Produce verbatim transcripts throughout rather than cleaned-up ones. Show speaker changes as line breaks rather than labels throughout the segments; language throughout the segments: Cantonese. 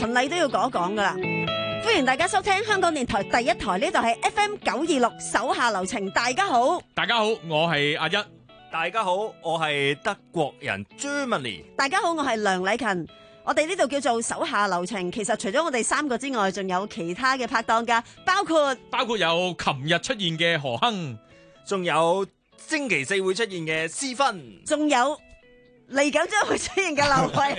循例都要講一講噶啦。歡迎大家收聽香港電台第一台，呢度係 F M 九二六手下留情。大家好，
大家好，我係阿一。
大家好，我係德國人 Germany。
大家好，我係梁禮勤。我哋呢度叫做手下留情，其實除咗我哋三個之外，仲有其他嘅拍檔噶，包括
包括有琴日出現嘅何亨，
仲有星期四會出現嘅思芬，
仲有嚟緊將會出現嘅劉慧。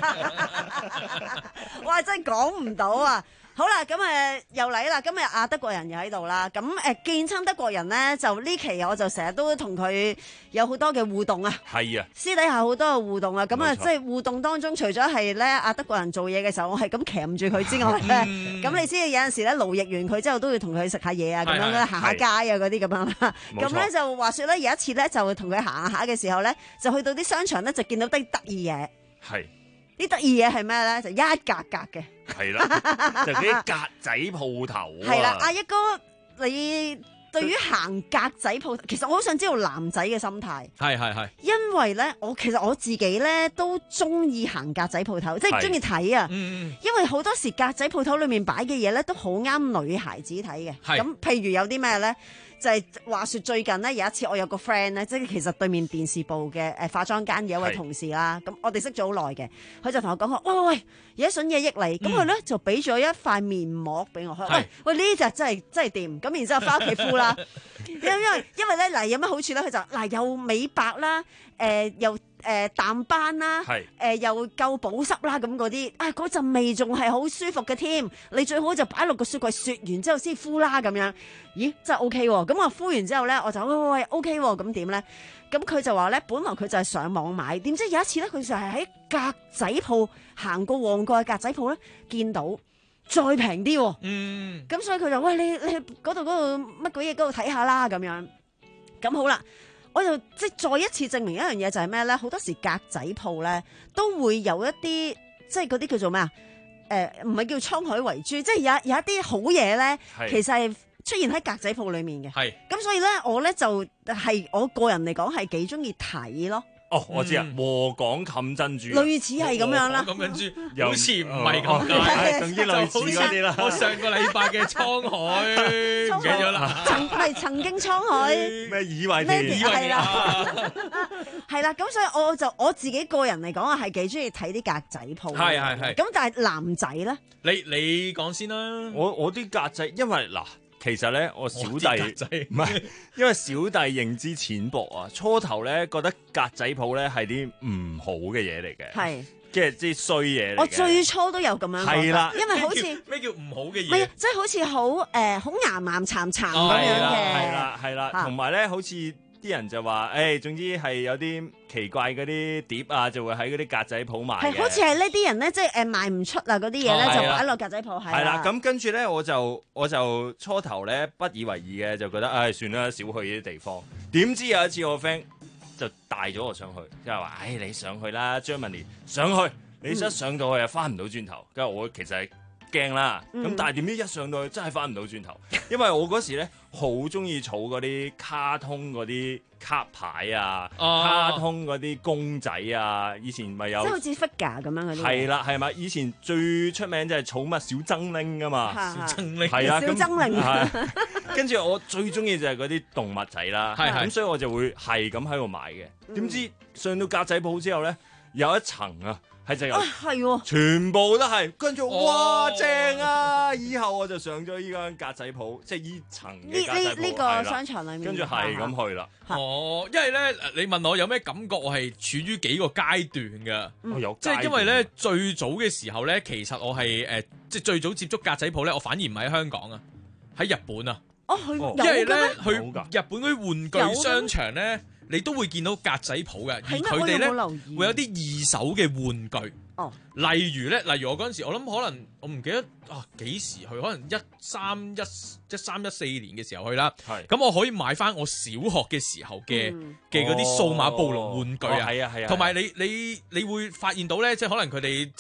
哇，真係講唔到啊！好啦，咁誒又嚟啦，今日阿德國人又喺度啦。咁誒見親德國人咧，就呢期我就成日都同佢有好多嘅互動啊。
係啊，
私底下好多嘅互動啊。咁啊，
冇錯
即係互動當中，除咗係咧阿德國人做嘢嘅時候，我係咁鉗住佢之外咧，咁、嗯、你知有陣時咧勞役完佢之後，都要同佢食下嘢啊，咁樣咧行下街啊嗰啲咁樣啦。咁咧就話説咧，有一次咧就同佢行下嘅時候咧，就去到啲商場咧，就見到啲得意嘢。
係。
啲得意嘢係咩咧？就一格格嘅，
係啦，就嗰啲格仔鋪頭啊。
係啦，阿一哥，你對於行格仔鋪頭，其實我好想知道男仔嘅心態。
係係係。
因為咧，我其實我自己咧都中意行格仔鋪頭，即係中意睇啊。
嗯，
因為好多時格仔鋪頭裏面擺嘅嘢咧，都好啱女孩子睇嘅。咁譬如有啲咩咧？就係話説最近咧有一次我有個 friend 咧，即係其實對面電視部嘅誒化妝間嘅一位同事啦，咁我哋識咗好耐嘅，佢就同我講話，喂喂喂，有一筍嘢益你，咁佢咧就俾咗一塊面膜俾我，喂喂呢隻真係真係掂，咁然之後翻屋企敷啦，因因為因為咧嗱有乜好處咧？佢就嗱又美白啦，誒、呃、又。誒、呃、淡斑啦，誒、呃、又夠保濕啦，咁嗰啲啊嗰陣味仲係好舒服嘅添。你最好就擺落個雪櫃雪完之後先敷啦咁樣。咦，真係 O K 喎。咁我敷完之後咧，我就喂喂喂 O K 喎。咁點咧？咁佢就話咧，本來佢就係上網買，點知有一次咧，佢就係喺格仔鋪行過旺角嘅格仔鋪咧，見到再平啲喎。嗯。咁所以佢就喂，你你嗰度嗰度乜鬼嘢嗰度睇下啦咁樣。咁好啦。我就即係再一次證明一樣嘢就係咩咧？好多時格仔鋪咧都會有一啲即係嗰啲叫做咩啊？誒唔係叫滄海遺珠，即係有有一啲好嘢咧，其實係出現喺格仔鋪裡面嘅。係咁，所以咧我咧就係、是、我個人嚟講係幾中意睇咯。
哦，我知啊，禾稈冚珍珠，
類似係咁樣啦。
禾稈冚珍珠，好似唔係咁
解，總之類似嗰啲啦。
我上個禮拜嘅滄海唔記咗啦，
曾係曾經滄海
咩以為田，以為
係啦，係啦。咁所以我就我自己個人嚟講，我係幾中意睇啲格仔鋪。
係係係。
咁但係男仔咧，
你你講先啦。
我我啲格仔，因為嗱。其實咧，我小弟唔係，因為小弟認知淺薄啊。初頭咧覺得格仔鋪咧係啲唔好嘅嘢嚟嘅，係即係啲衰嘢嚟嘅。
我最初都有咁樣覺得，因為好似
咩叫唔好嘅嘢？
唔係，即係好似好誒好岩岩殘殘咁樣嘅。
係啦係啦，同埋咧好似啲人就話，誒、哎，總之係有啲奇怪嗰啲碟啊，就會喺嗰啲格仔鋪賣嘅。
係好似係呢啲人咧，即係誒賣唔出啊嗰啲嘢咧，就擺落格仔鋪係。
係啦，咁跟住咧，我就我就初頭咧不以為意嘅，就覺得唉、哎、算啦，少去呢啲地方。點知有一次我 friend 就帶咗我上去，即係話，唉、哎，你上去啦 Germany 上去，你一上到去啊，翻唔到轉頭。跟住我其實係驚啦，咁、嗯、但係點知一上到去真係翻唔到轉頭，因為我嗰時咧好中意儲嗰啲卡通嗰啲卡牌啊，哦、卡通嗰啲公仔啊，以前咪有，
即係好似 figure 咁樣嗰啲。
係啦，係咪？以前最出名就係儲乜小精靈噶嘛，
小精靈
係啊，
小精靈。
跟住我最中意就係嗰啲動物仔啦，咁所以我就會係咁喺度買嘅。點、嗯、知上到格仔鋪之後咧，有一層啊。係就係喎，全部都係，跟住哇、哦、正啊！以後我就上咗依間格仔鋪，即係依層嘅格仔鋪。呢呢呢個商場裏面，跟住係咁去啦。
哦，因為咧，你問我有咩感覺，我係處於幾個階段嘅。
嗯、有
即係因為咧，最早嘅時候咧，其實我係誒、呃，即係最早接觸格仔鋪咧，我反而唔係喺香港啊，喺日本啊。
哦，去
因為咧，去日本嗰啲玩具商場咧。你都會見到格仔鋪嘅，而佢哋咧會有啲二手嘅玩具。哦，例如咧，例如我嗰陣時，我諗可能我唔記得啊幾時去，可能一三一一三一四年嘅時候去啦。係，咁我可以買翻我小學嘅時候嘅嘅嗰啲數碼暴龍玩具啊。係啊係啊，同埋你你你會發現到咧，即係可能佢哋即係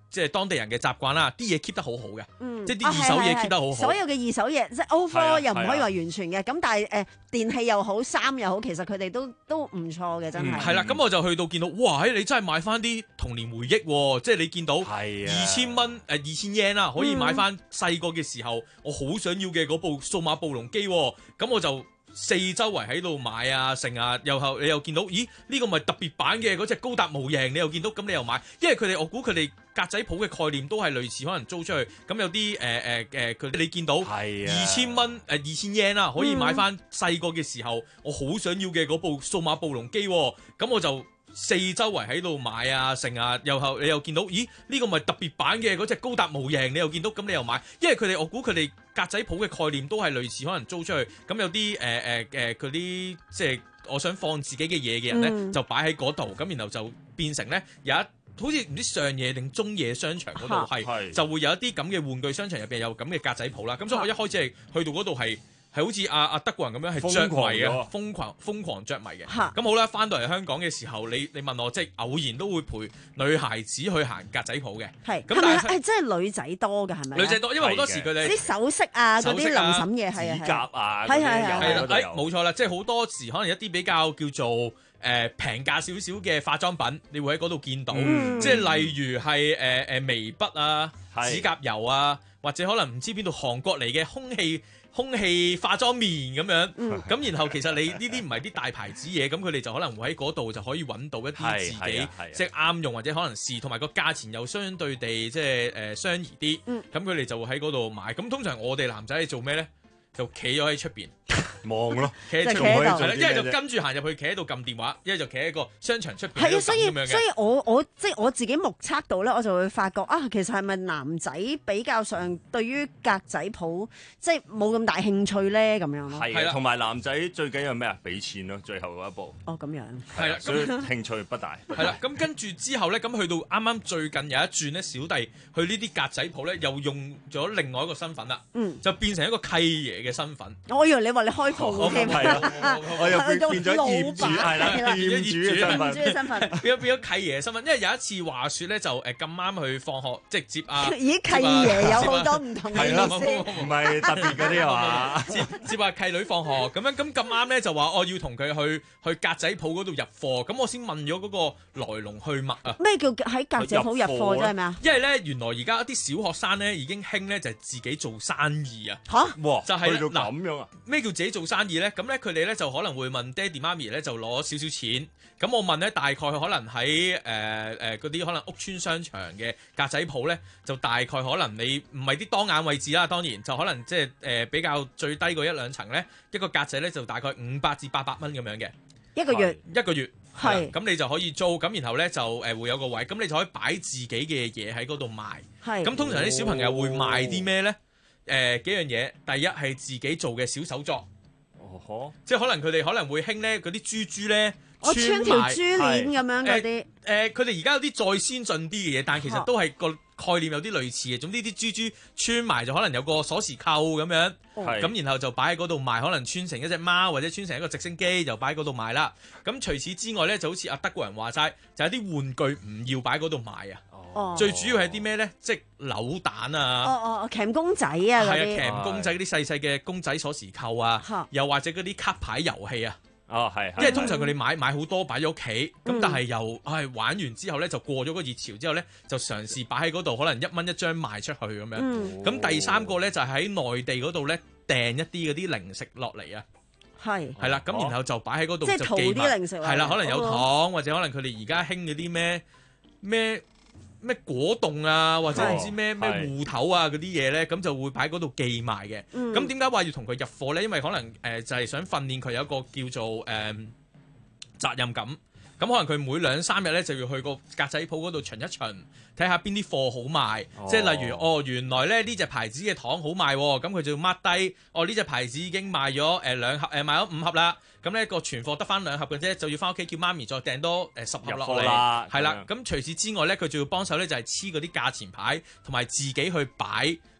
即係當地人嘅習慣啦，啲嘢 keep 得好好嘅，
嗯、
即係啲二手嘢 keep 得好好。
所有嘅二手嘢即係 overall 又唔可以話完全嘅，咁但係誒電器又好，衫又好，其實佢哋都都唔錯嘅，真係。
係啦、嗯，咁我就去到見到，哇！你真係買翻啲童年回憶喎，即係你見到二千蚊誒二千 yen 啦，可以買翻細個嘅時候、嗯、我好想要嘅嗰部數碼暴龍機，咁我就四周圍喺度買啊，成啊，又後你又見到，咦？呢、呢個咪特別版嘅嗰隻高達模型，你又見到，咁你又買，因為佢哋我估佢哋格仔鋪嘅概念都係類似，可能租出去，咁有啲誒誒誒，佢、呃呃、你見到二千蚊誒二千 yen 啦，可以買翻細個嘅時候、嗯、我好想要嘅嗰部數碼暴龍機，咁我就四周圍喺度買啊，成啊，又後你又見到，咦？呢、呢個咪特別版嘅嗰隻高達模型，你又見到，咁你又買，因為佢哋我估佢哋格仔鋪嘅概念都係類似，可能租出去，咁有啲誒誒誒，佢、呃、啲、呃、即係我想放自己嘅嘢嘅人咧，嗯、就擺喺嗰度，咁然後就變成咧有一好似唔知上野定中野商場嗰度係，就會有一啲咁嘅玩具商場入邊有咁嘅格仔鋪啦。咁所以我一開始係去到嗰度係。係好似阿阿德國人咁樣係着迷嘅，瘋狂瘋狂着迷嘅。咁好啦，翻到嚟香港嘅時候，你你問我即係偶然都會陪女孩子去行格仔鋪嘅。係，咁但係係真係女仔多㗎，係咪？女仔多，因為好多時佢哋
啲首飾啊、嗰啲臨審嘢係啊、
指甲啊，
係係係。
誒冇錯啦，即係好多時可能一啲比較叫做誒平價少少嘅化妝品，你會喺嗰度見到。即係例如係誒誒眉筆啊、指甲油啊，或者可能唔知邊度韓國嚟嘅空氣。空氣化妝棉咁樣，咁、嗯、然後其實你呢啲唔係啲大牌子嘢，咁佢哋就可能會喺嗰度就可以揾到一啲自己即係啱用或者可能試，同埋個價錢又相對地即係誒相宜啲，咁佢哋就會喺嗰度買。咁通常我哋男仔係做咩咧？就企咗喺出邊
望咯，
企喺出邊係啦，一係就跟住行入去，企喺度撳電話，一係就企喺個商場出邊。係啊，
所以所以我我即係我自己目測到咧，我就會發覺啊，其實係咪男仔比較上對於格仔鋪即係冇咁大興趣咧？咁樣咯，
係啦，同埋男仔最緊要咩啊？俾錢咯，最後嗰一步。
哦，咁樣
係啦，所以興趣不大。
係啦，咁跟住之後咧，咁去到啱啱最近有一轉咧，小弟去呢啲格仔鋪咧，又用咗另外一個身份啦，嗯，就變成一個契爺嘅身份。
我以為你話你開鋪添，
我又變咗業主，係啦，業主嘅身份，
業主嘅身份，
變咗變咗契爺嘅身份。因為有一次話説咧，就誒咁啱去放學，即係接啊，
咦，契爺有好多唔同嘅意思，
唔係特別嗰啲係嘛？
接接下契女放學咁樣，咁咁啱咧就話我要同佢去去格仔鋪嗰度入貨，咁我先問咗嗰個來龍去脈啊。
咩叫喺格仔鋪入貨啫？係咪啊？
因為咧原來而家一啲小學生咧已經興咧就係自己做生意啊。
嚇！哇！
就係
嗱咁樣啊？
咩叫自己做生意咧？咁咧佢哋咧就可能會問爹哋媽咪咧就攞少少錢。咁我問咧大概可能喺誒誒嗰啲可能屋邨商場嘅格仔鋪咧，就大概可能你唔係啲當眼位置啦，當然就可能即係誒比較最低嗰一兩層咧，一個格仔咧就大概五百至八百蚊咁樣嘅
一個月，
一個月
係
咁你就可以租，咁然後咧就誒會有個位，咁你就可以擺自己嘅嘢喺嗰度賣。係咁通常啲小朋友會賣啲咩咧？誒、呃、幾樣嘢，第一係自己做嘅小手作，哦呵，即係可能佢哋可能會興咧嗰啲珠珠咧。
我穿條珠鏈咁樣嗰啲，
誒佢哋而家有啲再先進啲嘅嘢，但係其實都係個概念有啲類似嘅。總之啲珠珠穿埋就可能有個鎖匙扣咁樣，咁、哦、然後就擺喺嗰度賣，可能穿成一隻貓或者穿成一個直升機就擺喺嗰度賣啦。咁除此之外咧，就好似阿德國人話齋，就有啲玩具唔要擺喺嗰度賣啊。哦、最主要係啲咩咧？即係扭蛋啊！
哦哦，鉗公仔啊！
係啊，鉗公仔嗰啲細細嘅公仔鎖匙扣啊，
哦、
又或者嗰啲卡牌遊戲啊。
哦，係，
因為通常佢哋買買好多擺咗屋企，咁、嗯、但係又係、哎、玩完之後咧，就過咗個熱潮之後咧，就嘗試擺喺嗰度，可能一蚊一張賣出去咁樣。咁、嗯、第三個咧就係、是、喺內地嗰度咧訂一啲嗰啲零食落嚟啊，係係啦，咁然後就擺喺嗰度，
即係淘啲零食，
係啦，可能有糖、哦、或者可能佢哋而家興嗰啲咩咩。咩果凍啊，或者唔知咩咩芋頭啊嗰啲嘢咧，咁就會擺嗰度寄賣嘅。咁點解話要同佢入貨咧？因為可能誒、呃、就係、是、想訓練佢有一個叫做誒、呃、責任感。咁可能佢每兩三日咧就要去個格仔鋪嗰度巡一巡，睇下邊啲貨好賣。哦、即係例如，哦原來咧呢隻牌子嘅糖好賣，咁佢就要 mark 低。哦呢隻牌子已經賣咗誒兩盒，誒賣咗五盒啦。咁咧個存貨得翻兩盒嘅啫，就要翻屋企叫媽咪再訂多誒十盒落嚟。係啦，咁除此之外咧，佢仲要幫手咧就係黐嗰啲價錢牌，同埋自己去擺嗰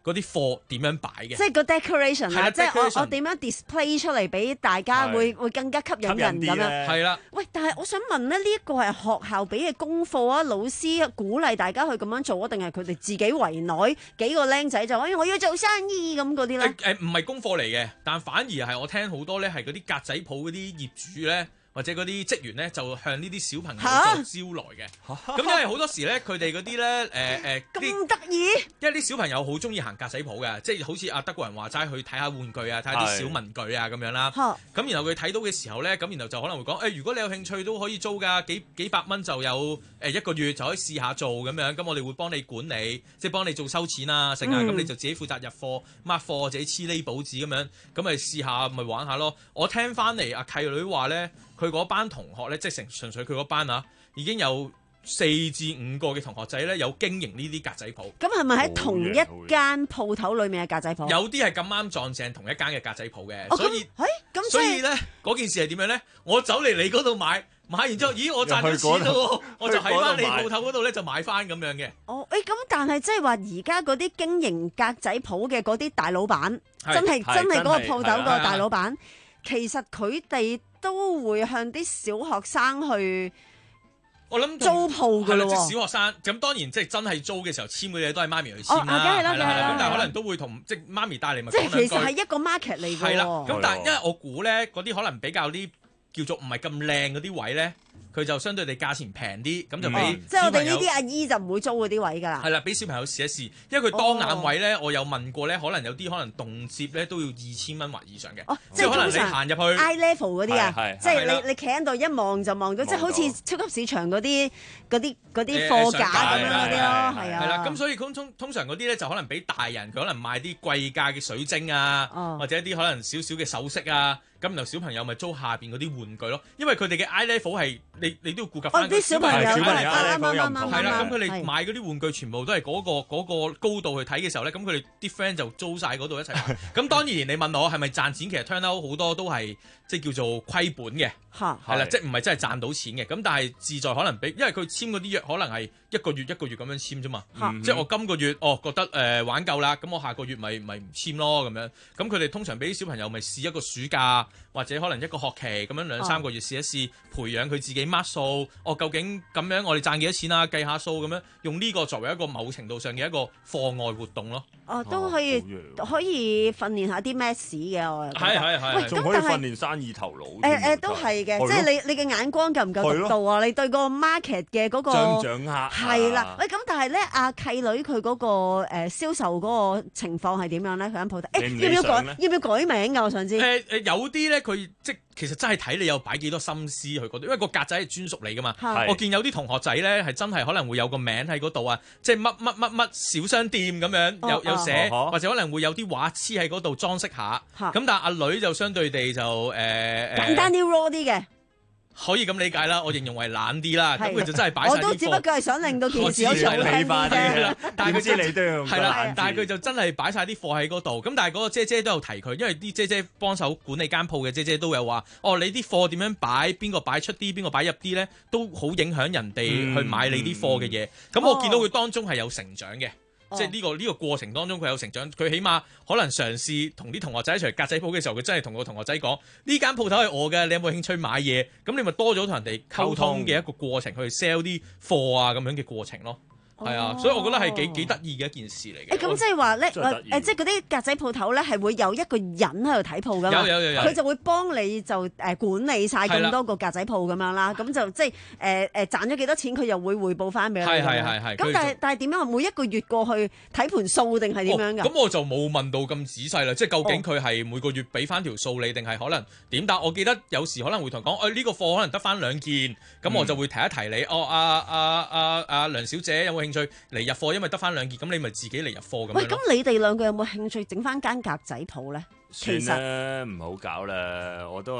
嗰啲貨點樣擺嘅，
即係個 decoration 啦，即係我我點樣 display 出嚟俾大家會會更加吸引人咁樣。
係啦，
喂，但係我想問咧，呢一個係學校俾嘅功課啊，老師鼓勵大家去咁樣做啊，定係佢哋自己圍內幾個僆仔就，哎，我要做生意咁嗰啲咧？
誒誒，唔係功課嚟嘅，但反而係我聽好多咧，係嗰啲格仔鋪嗰啲業主咧。或者嗰啲職員咧，就向呢啲小朋友做招來嘅。咁因為好多時咧，佢哋嗰啲咧，誒誒，
咁得意。
因為啲小朋友好中意行格仔鋪嘅，即係好似阿德國人話齋去睇下玩具啊，睇下啲小文具啊咁樣啦。咁然後佢睇到嘅時候咧，咁然後就可能會講，誒，如果你有興趣都可以租㗎，幾幾百蚊就有誒一個月就可以試下做咁樣。咁我哋會幫你管理，即係幫你做收錢啊，成啊。咁你就自己負責入貨、抹貨，自己黐呢簿紙咁樣。咁咪試下，咪玩下咯。我聽翻嚟阿契女話咧。佢嗰班同學咧，即係成純粹佢嗰班啊，已經有四至五個嘅同學仔咧，有經營呢啲格仔鋪。
咁係咪喺同一間鋪頭裏面嘅格仔鋪？
有啲係咁啱撞正同一間嘅格仔鋪嘅，
哦、
所以，
咁
所以咧嗰件事係點樣咧？我走嚟你嗰度買，買完之後，咦，我賺咗錢咯，我就喺翻你鋪頭嗰度咧就買翻咁樣嘅。
哦，誒、欸，咁但係即係話而家嗰啲經營格仔鋪嘅嗰啲大老闆，真係真係嗰個鋪頭個大老闆，其實佢哋都會向啲小學生去，
我諗
租鋪㗎咯喎。
即小學生咁當然即係真係租嘅時候簽嘅嘢都係媽咪去簽啦，
係啦，係啦，
咁但係可能都會同即係媽咪帶嚟咪講兩句。
即係其實係一個 market 嚟㗎。
係啦，咁但係因為我估咧嗰啲可能比較啲叫做唔係咁靚嗰啲位咧。佢就相對地價錢平啲，咁就俾、嗯、
即係我哋呢啲阿姨就唔會租嗰啲位㗎啦。
係啦，俾小朋友試一試，因為佢當眼位咧，哦、我有問過咧，可能有啲可能動輒咧都要二千蚊或以上嘅。哦，即係可能你行入去
eye level 嗰啲啊，即係你你企喺度一望就望到，即係好似超級市場嗰啲嗰啲嗰啲貨架咁樣嗰啲咯，係啊。係啦，
咁所以通通通常嗰啲咧就可能俾大人，佢可能賣啲貴價嘅水晶啊，哦、或者一啲可能少少嘅首飾啊。咁然後小朋友咪租下邊嗰啲玩具咯，因為佢哋嘅 eye level 係你你都要顧及翻
啲小朋友，
小朋友 eye level 又唔同。
係啦，咁佢哋買嗰啲玩具全部都係嗰個嗰個高度去睇嘅時候咧，咁佢哋啲 friend 就租晒嗰度一齊買。咁當然你問我係咪賺錢，其實 turn out 好多都係即係叫做虧本嘅，係啦，即係唔係真係賺到錢嘅。咁但係志在可能俾，因為佢簽嗰啲約可能係一個月一個月咁樣簽啫嘛。即係我今個月哦覺得誒玩夠啦，咁我下個月咪咪唔簽咯咁樣。咁佢哋通常俾啲小朋友咪試一個暑假。或者可能一個學期咁樣兩三個月試一試，培養佢自己 mark 數。哦，究竟咁樣我哋賺幾多錢啊？計下數咁樣，用呢個作為一個某程度上嘅一個課外活動咯。
哦，都可以可以訓練下啲咩事嘅，我
係係係。
喂，仲可以訓練生意頭腦。
誒誒，都係嘅，即係你你嘅眼光夠唔夠獨到啊？你對個 market 嘅嗰個
掌握
係啦。喂，咁但係咧，阿契女佢嗰個誒銷售嗰個情況係點樣咧？佢間鋪頭誒要唔要改要唔要改名㗎？我想知。誒
誒，有啲咧。佢即其實真係睇你有擺幾多心思去嗰度，因為個格仔係專屬你噶嘛。是我見有啲同學仔咧係真係可能會有個名喺嗰度啊，即係乜乜乜乜小商店咁樣，哦、有有寫，哦、或者可能會有啲畫黐喺嗰度裝飾下。咁、哦、但係阿女就相對地就誒、呃、
簡單啲 raw 啲嘅。
可以咁理解啦，我形容為懶啲啦，咁佢就真係擺晒啲貨。
我都只不過係想令到件事有趣啲啫。
但係佢知
你都要
係啦，但係佢就真係擺晒啲貨喺嗰度。咁但係嗰個姐姐都有提佢，因為啲姐姐幫手管理間鋪嘅姐姐都有話：哦，你啲貨點樣擺？邊個擺出啲？邊個擺入啲咧？都好影響人哋去買你啲貨嘅嘢。咁、嗯嗯、我見到佢當中係有成長嘅。哦、即係、這、呢個呢、這個過程當中佢有成長，佢起碼可能嘗試同啲同學仔一齊格仔鋪嘅時候，佢真係同個同學仔講：呢間鋪頭係我嘅，你有冇興趣買嘢？咁你咪多咗同人哋溝通嘅一個過程，去 sell 啲貨啊咁樣嘅過程咯。係啊，所以我覺得係幾幾得意嘅一件事嚟嘅。
誒咁即係話咧，誒即係嗰啲格仔鋪頭咧，係會有一個人喺度睇鋪噶嘛？
有有有有。佢
就會幫你就誒管理晒咁多個格仔鋪咁樣啦。咁就即係誒誒賺咗幾多錢，佢又會匯報翻俾你。
係係係係。
咁但係但係點樣？每一個月過去睇盤數定係點樣㗎？
咁我就冇問到咁仔細啦。即係究竟佢係每個月俾翻條數你，定係可能點？但我記得有時可能會同講，誒呢個貨可能得翻兩件，咁我就會提一提你。哦，阿阿阿阿梁小姐有冇興趣嚟入貨？因為得翻兩件，咁你咪自己嚟入貨咁樣咯。喂，咁
你哋兩個有冇興趣整翻間格仔鋪咧？
算啦，唔好搞啦，我都係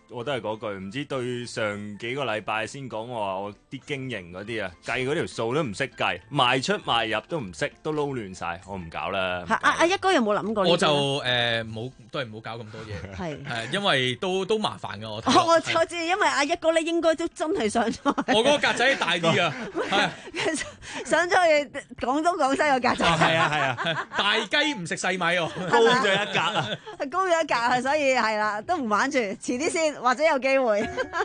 我都係嗰句，唔知對上幾個禮拜先講我話我啲經營嗰啲啊，計嗰條數都唔識計，賣出賣入都唔識，都撈亂晒，我唔搞啦。
阿阿一哥有冇諗過呢？
我就誒冇，都係唔好搞咁多嘢。係係，因為都都麻煩㗎我。
我我我知，因為阿一哥咧應該都真係上咗。
我嗰個格仔大啲啊，
係上咗去廣東廣西個格仔。
係啊係啊，
大雞唔食細米喎，
高咗一格啊，
高咗一格啊，所以係啦，都唔玩住，遲啲先。或者有機會。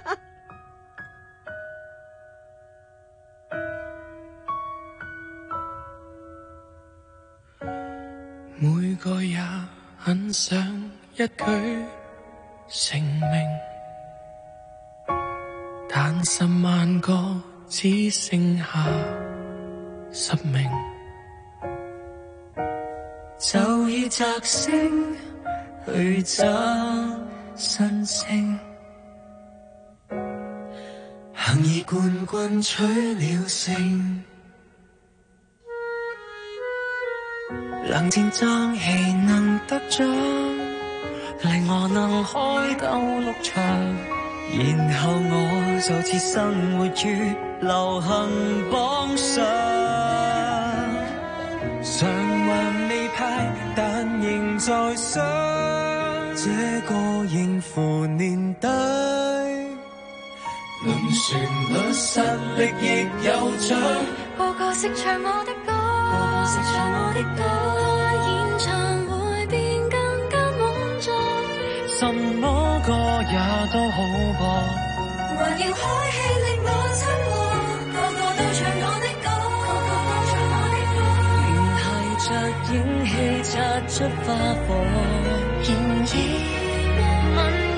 每個也很想一舉成名，但十萬個只剩下十名，就以摘星去找新星，幸而冠軍取了勝，冷戰爭氣能得獎，令我能開鬥六場，然後我就似生活於流行榜上，償還未派，但仍在想。這個應付年代，論旋律實力亦有獎，
個個識唱我的歌，個個識唱我的歌，演唱會變更加滿座，
什麼歌也都好播，
還要開戲令我親和，個個都唱我的歌，個個都唱我的歌，
聯繫着影戲擦出花火，
然而問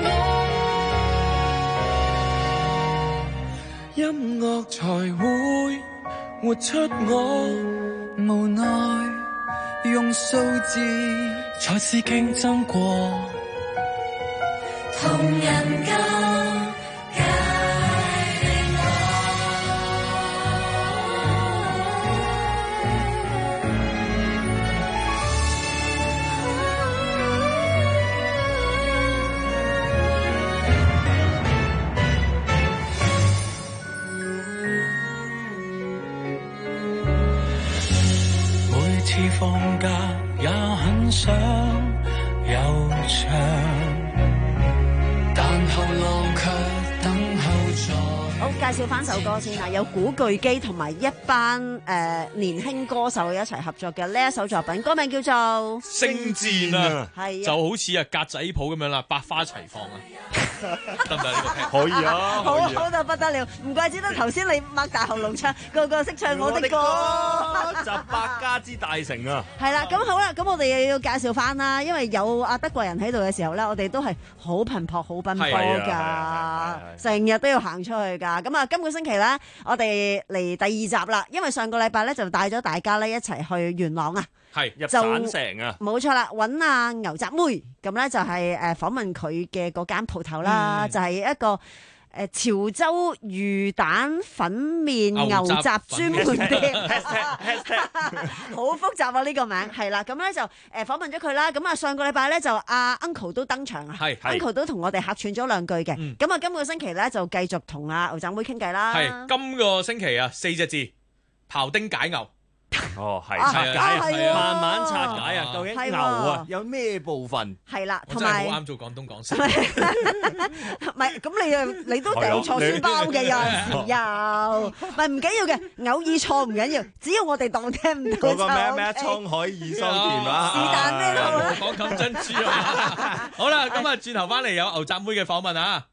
我音樂才會活出我，無奈用數字才是競爭過，
同人間界定
每次放假也很想有場，但後浪卻等候在。
好，介紹翻首歌先啦，有古巨基同埋一班誒、呃、年輕歌手一齊合作嘅呢一首作品，歌名叫做《
星戰》啊，
係
就好似啊格仔鋪咁樣啦，百花齊放啊，得唔得呢個聽？
可以啊，
好好到不得了，唔怪之得頭先你擘大喉嚨唱，個個識唱我的歌，
集百家之大成啊！
係啦，咁好啦，咁我哋又要介紹翻啦，因為有阿德國人喺度嘅時候咧，我哋都係好頻撲、好奔波㗎，成日都要行出去㗎。咁啊，今個星期咧，我哋嚟第二集啦，因為上個禮拜咧就帶咗大家咧一齊去元朗啊，
係
入省城啊，
冇錯啦，揾阿牛雜妹，咁咧就係誒訪問佢嘅嗰間鋪頭啦，嗯、就係一個誒潮州魚蛋粉麵牛雜專門店，好複雜啊呢、呢個名，係啦，咁咧就誒訪問咗佢啦，咁啊上個禮拜咧就阿 Uncle 都登場啊，Uncle 都同我哋客串咗兩句嘅，咁啊、嗯、今個星期咧就繼續同阿牛雜妹傾偈啦，
係今個星期啊四隻字，庖丁解牛。
哦，係拆解啊，慢慢拆解啊，究竟牛啊有咩部分？
係啦，
同埋好啱做廣東講師。
唔係，咁你啊，你都掉錯書包嘅有陣時又，唔係唔緊要嘅，偶爾錯唔緊要，只要我哋當聽唔到。
嗰個咩咩滄海二桑田啊，
是但咩都好啦。
講咁珍珠啊！好啦，咁啊轉頭翻嚟有牛雜妹嘅訪問啊！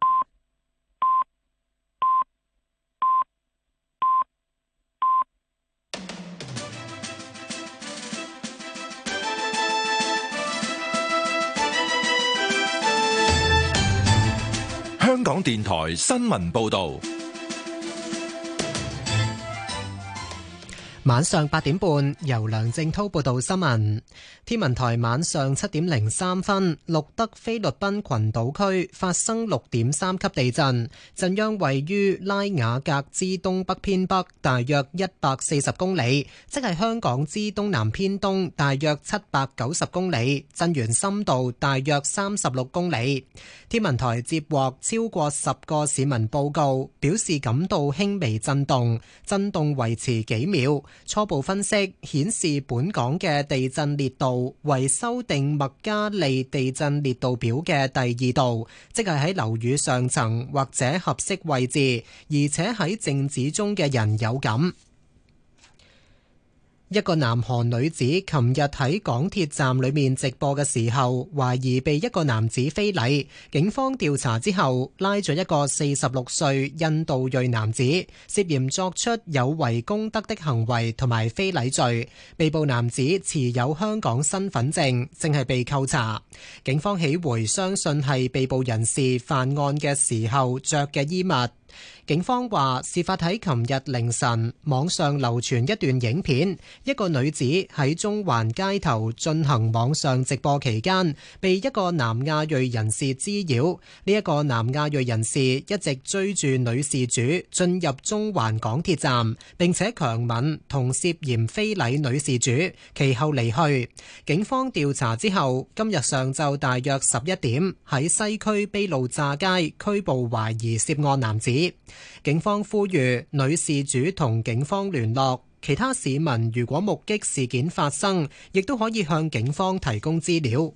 香港電台新聞報道，
晚上八點半，由梁正滔報道新聞。天文台晚上七點零三分錄得菲律賓群島區發生六點三級地震，震央位於拉雅格之東北偏北大約一百四十公里，即係香港之東南偏東大約七百九十公里，震源深度大約三十六公里。天文台接獲超過十個市民報告，表示感到輕微震動，震動維持幾秒。初步分析顯示，本港嘅地震烈度為修訂麥加利地震烈度表嘅第二度，即係喺樓宇上層或者合適位置，而且喺靜止中嘅人有感。一個南韓女子琴日喺港鐵站裏面直播嘅時候，懷疑被一個男子非禮。警方調查之後，拉咗一個四十六歲印度裔男子，涉嫌作出有違公德的行為同埋非禮罪。被捕男子持有香港身份證，正係被扣查。警方起回相信係被捕人士犯案嘅時候着嘅衣物。警方話，事發喺琴日凌晨，網上流傳一段影片，一個女子喺中環街頭進行網上直播期間，被一個南亞裔人士滋擾。呢一個南亞裔人士一直追住女事主進入中環港鐵站，並且強吻同涉嫌非禮女事主，其後離去。警方調查之後，今日上晝大約十一點喺西區卑路乍街拘捕懷疑涉案男子。警方呼籲女事主同警方聯絡，其他市民如果目擊事件發生，亦都可以向警方提供資料。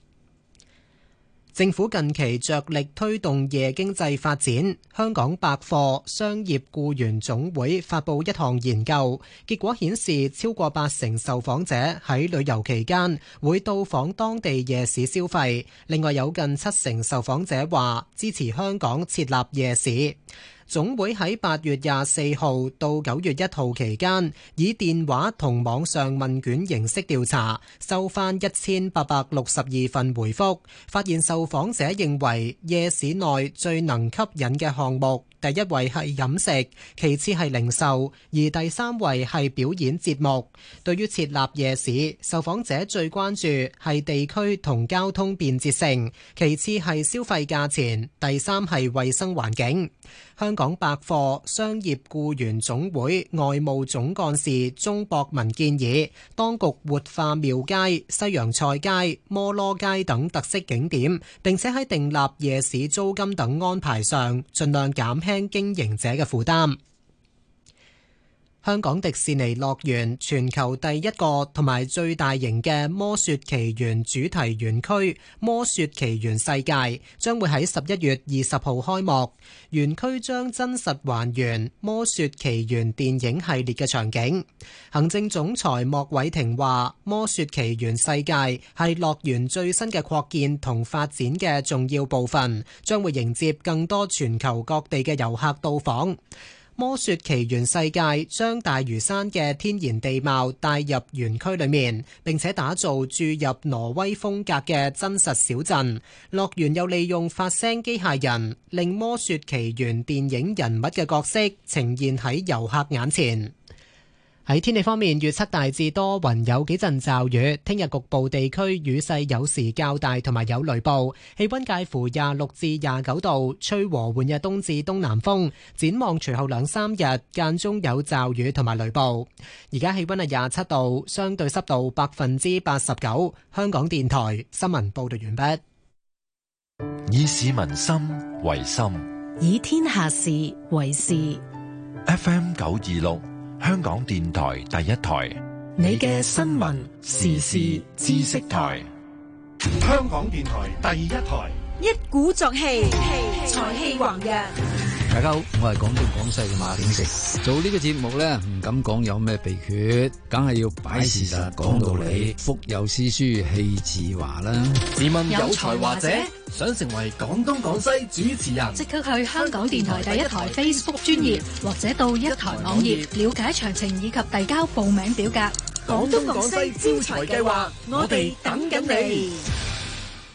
政府近期着力推動夜經濟發展，香港百貨商業僱員總會發布一項研究，結果顯示超過八成受訪者喺旅遊期間會到訪當地夜市消費，另外有近七成受訪者話支持香港設立夜市。總會喺八月廿四號到九月一號期間，以電話同網上問卷形式調查，收翻一千八百六十二份回覆，發現受訪者認為夜市內最能吸引嘅項目，第一位係飲食，其次係零售，而第三位係表演節目。對於設立夜市，受訪者最關注係地區同交通便捷性，其次係消費價錢，第三係衛生環境。香港百貨商業僱員總會外務總幹事鍾博文建議，當局活化廟街、西洋菜街、摩羅街等特色景點，並且喺訂立夜市租金等安排上，盡量減輕經營者嘅負擔。香港迪士尼樂園全球第一個同埋最大型嘅魔雪奇緣主題園區魔雪奇緣世界將會喺十一月二十號開幕。園區將真實還原魔雪奇緣電影系列嘅場景。行政總裁莫偉霆話，魔雪奇緣世界係樂園最新嘅擴建同發展嘅重要部分，將會迎接更多全球各地嘅遊客到訪。魔雪奇緣世界將大嶼山嘅天然地貌帶入園區裏面，並且打造注入挪威風格嘅真實小鎮。樂園又利用發聲機械人，令魔雪奇緣電影人物嘅角色呈現喺遊客眼前。喺天氣方面，預測大致多雲，有幾陣驟雨。聽日局部地區雨勢有時較大，同埋有雷暴。氣溫介乎廿六至廿九度，吹和緩嘅東至東南風。展望隨後兩三日間中有驟雨同埋雷暴。而家氣溫係廿七度，相對濕度百分之八十九。香港電台新聞報道完畢。
以市民心為心，
以天下事為事。
F M 九二六。香港電台第一台，
你嘅新聞時事知識台。
香港電台第一台，
一鼓作氣，財氣宏揚。
大家好，我係廣東廣西嘅馬鼎盛。做呢個節目咧，唔敢講有咩秘訣，梗係要擺事實，講道理，腹有詩書氣自華啦。
自問有才華者，想成為廣東廣西主持人，
即刻去香港電台第一台 Facebook 專頁，或者到一台網頁了解詳情以及遞交報名表格。
廣東廣西招才計劃，我哋等緊你。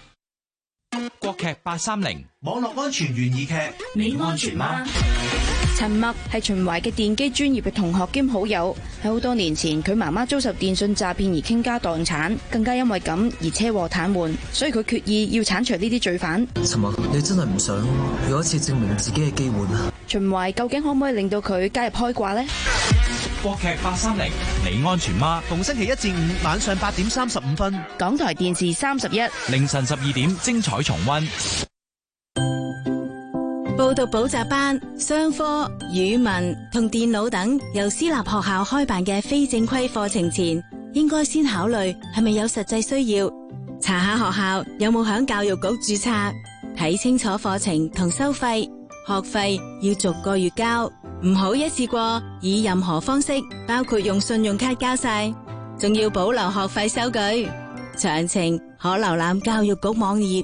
國劇八三零，
網絡安全懸疑劇，
你安全嗎？
陳默係秦淮嘅電機專業嘅同學兼好友，喺好多年前佢媽媽遭受電信詐騙而傾家蕩產，更加因為咁而車禍癱瘓，所以佢決意要剷除呢啲罪犯。
陳默，你真係唔想有一次證明自己嘅機會咩？
秦淮究竟可唔可以令到佢加入開掛呢？
國劇八三零，你安全嗎？逢星期一至五晚上八點三十五分，
港台電視三十一，
凌晨十二點精彩重溫。
報讀補習班、商科、語文同電腦等由私立學校開辦嘅非正規課程前，應該先考慮係咪有實際需要，查下學校有冇響教育局註冊，睇清楚課程同收費，學費要逐個月交，唔好一次過以任何方式，包括用信用卡交晒，仲要保留學費收據。詳情可瀏覽教育局網頁。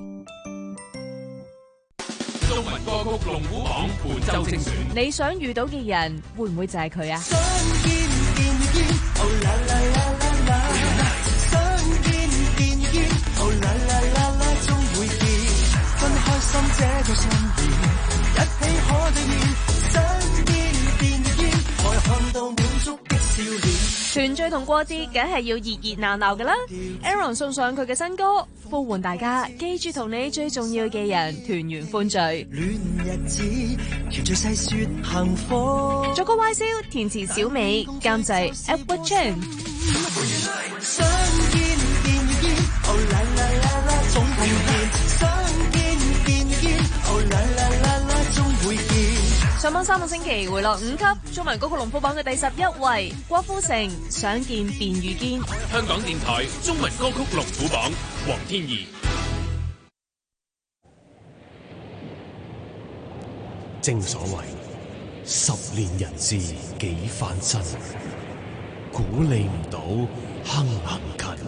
中文歌曲龍虎榜本周精選，你想遇到嘅人會唔會就係佢啊？想見見見，哦啦啦啦啦啦，想見見見，哦啦啦啦啦，終會見，分開心這個心意，一起可體驗，想見見見，愛看到滿足的笑臉。團聚同過節梗係要熱熱鬧鬧㗎啦 ！Aaron 送上佢嘅新歌，呼喚大家記住同你最重要嘅人團圓歡聚。戀日子，團聚細說幸福。作曲 Y 蕭，填詞小美，監製 Edward Chen。想見見見，哦啦啦啦啦，總會見。想見見見，哦啦啦啦啦，總會見。上榜三個星期回落五級，中文歌曲龍虎榜嘅第十一位，郭富城《想見便遇見》。香港電台中文歌曲龍虎榜，黃天怡。
正所謂十年人事幾番新，估你唔到亨行近。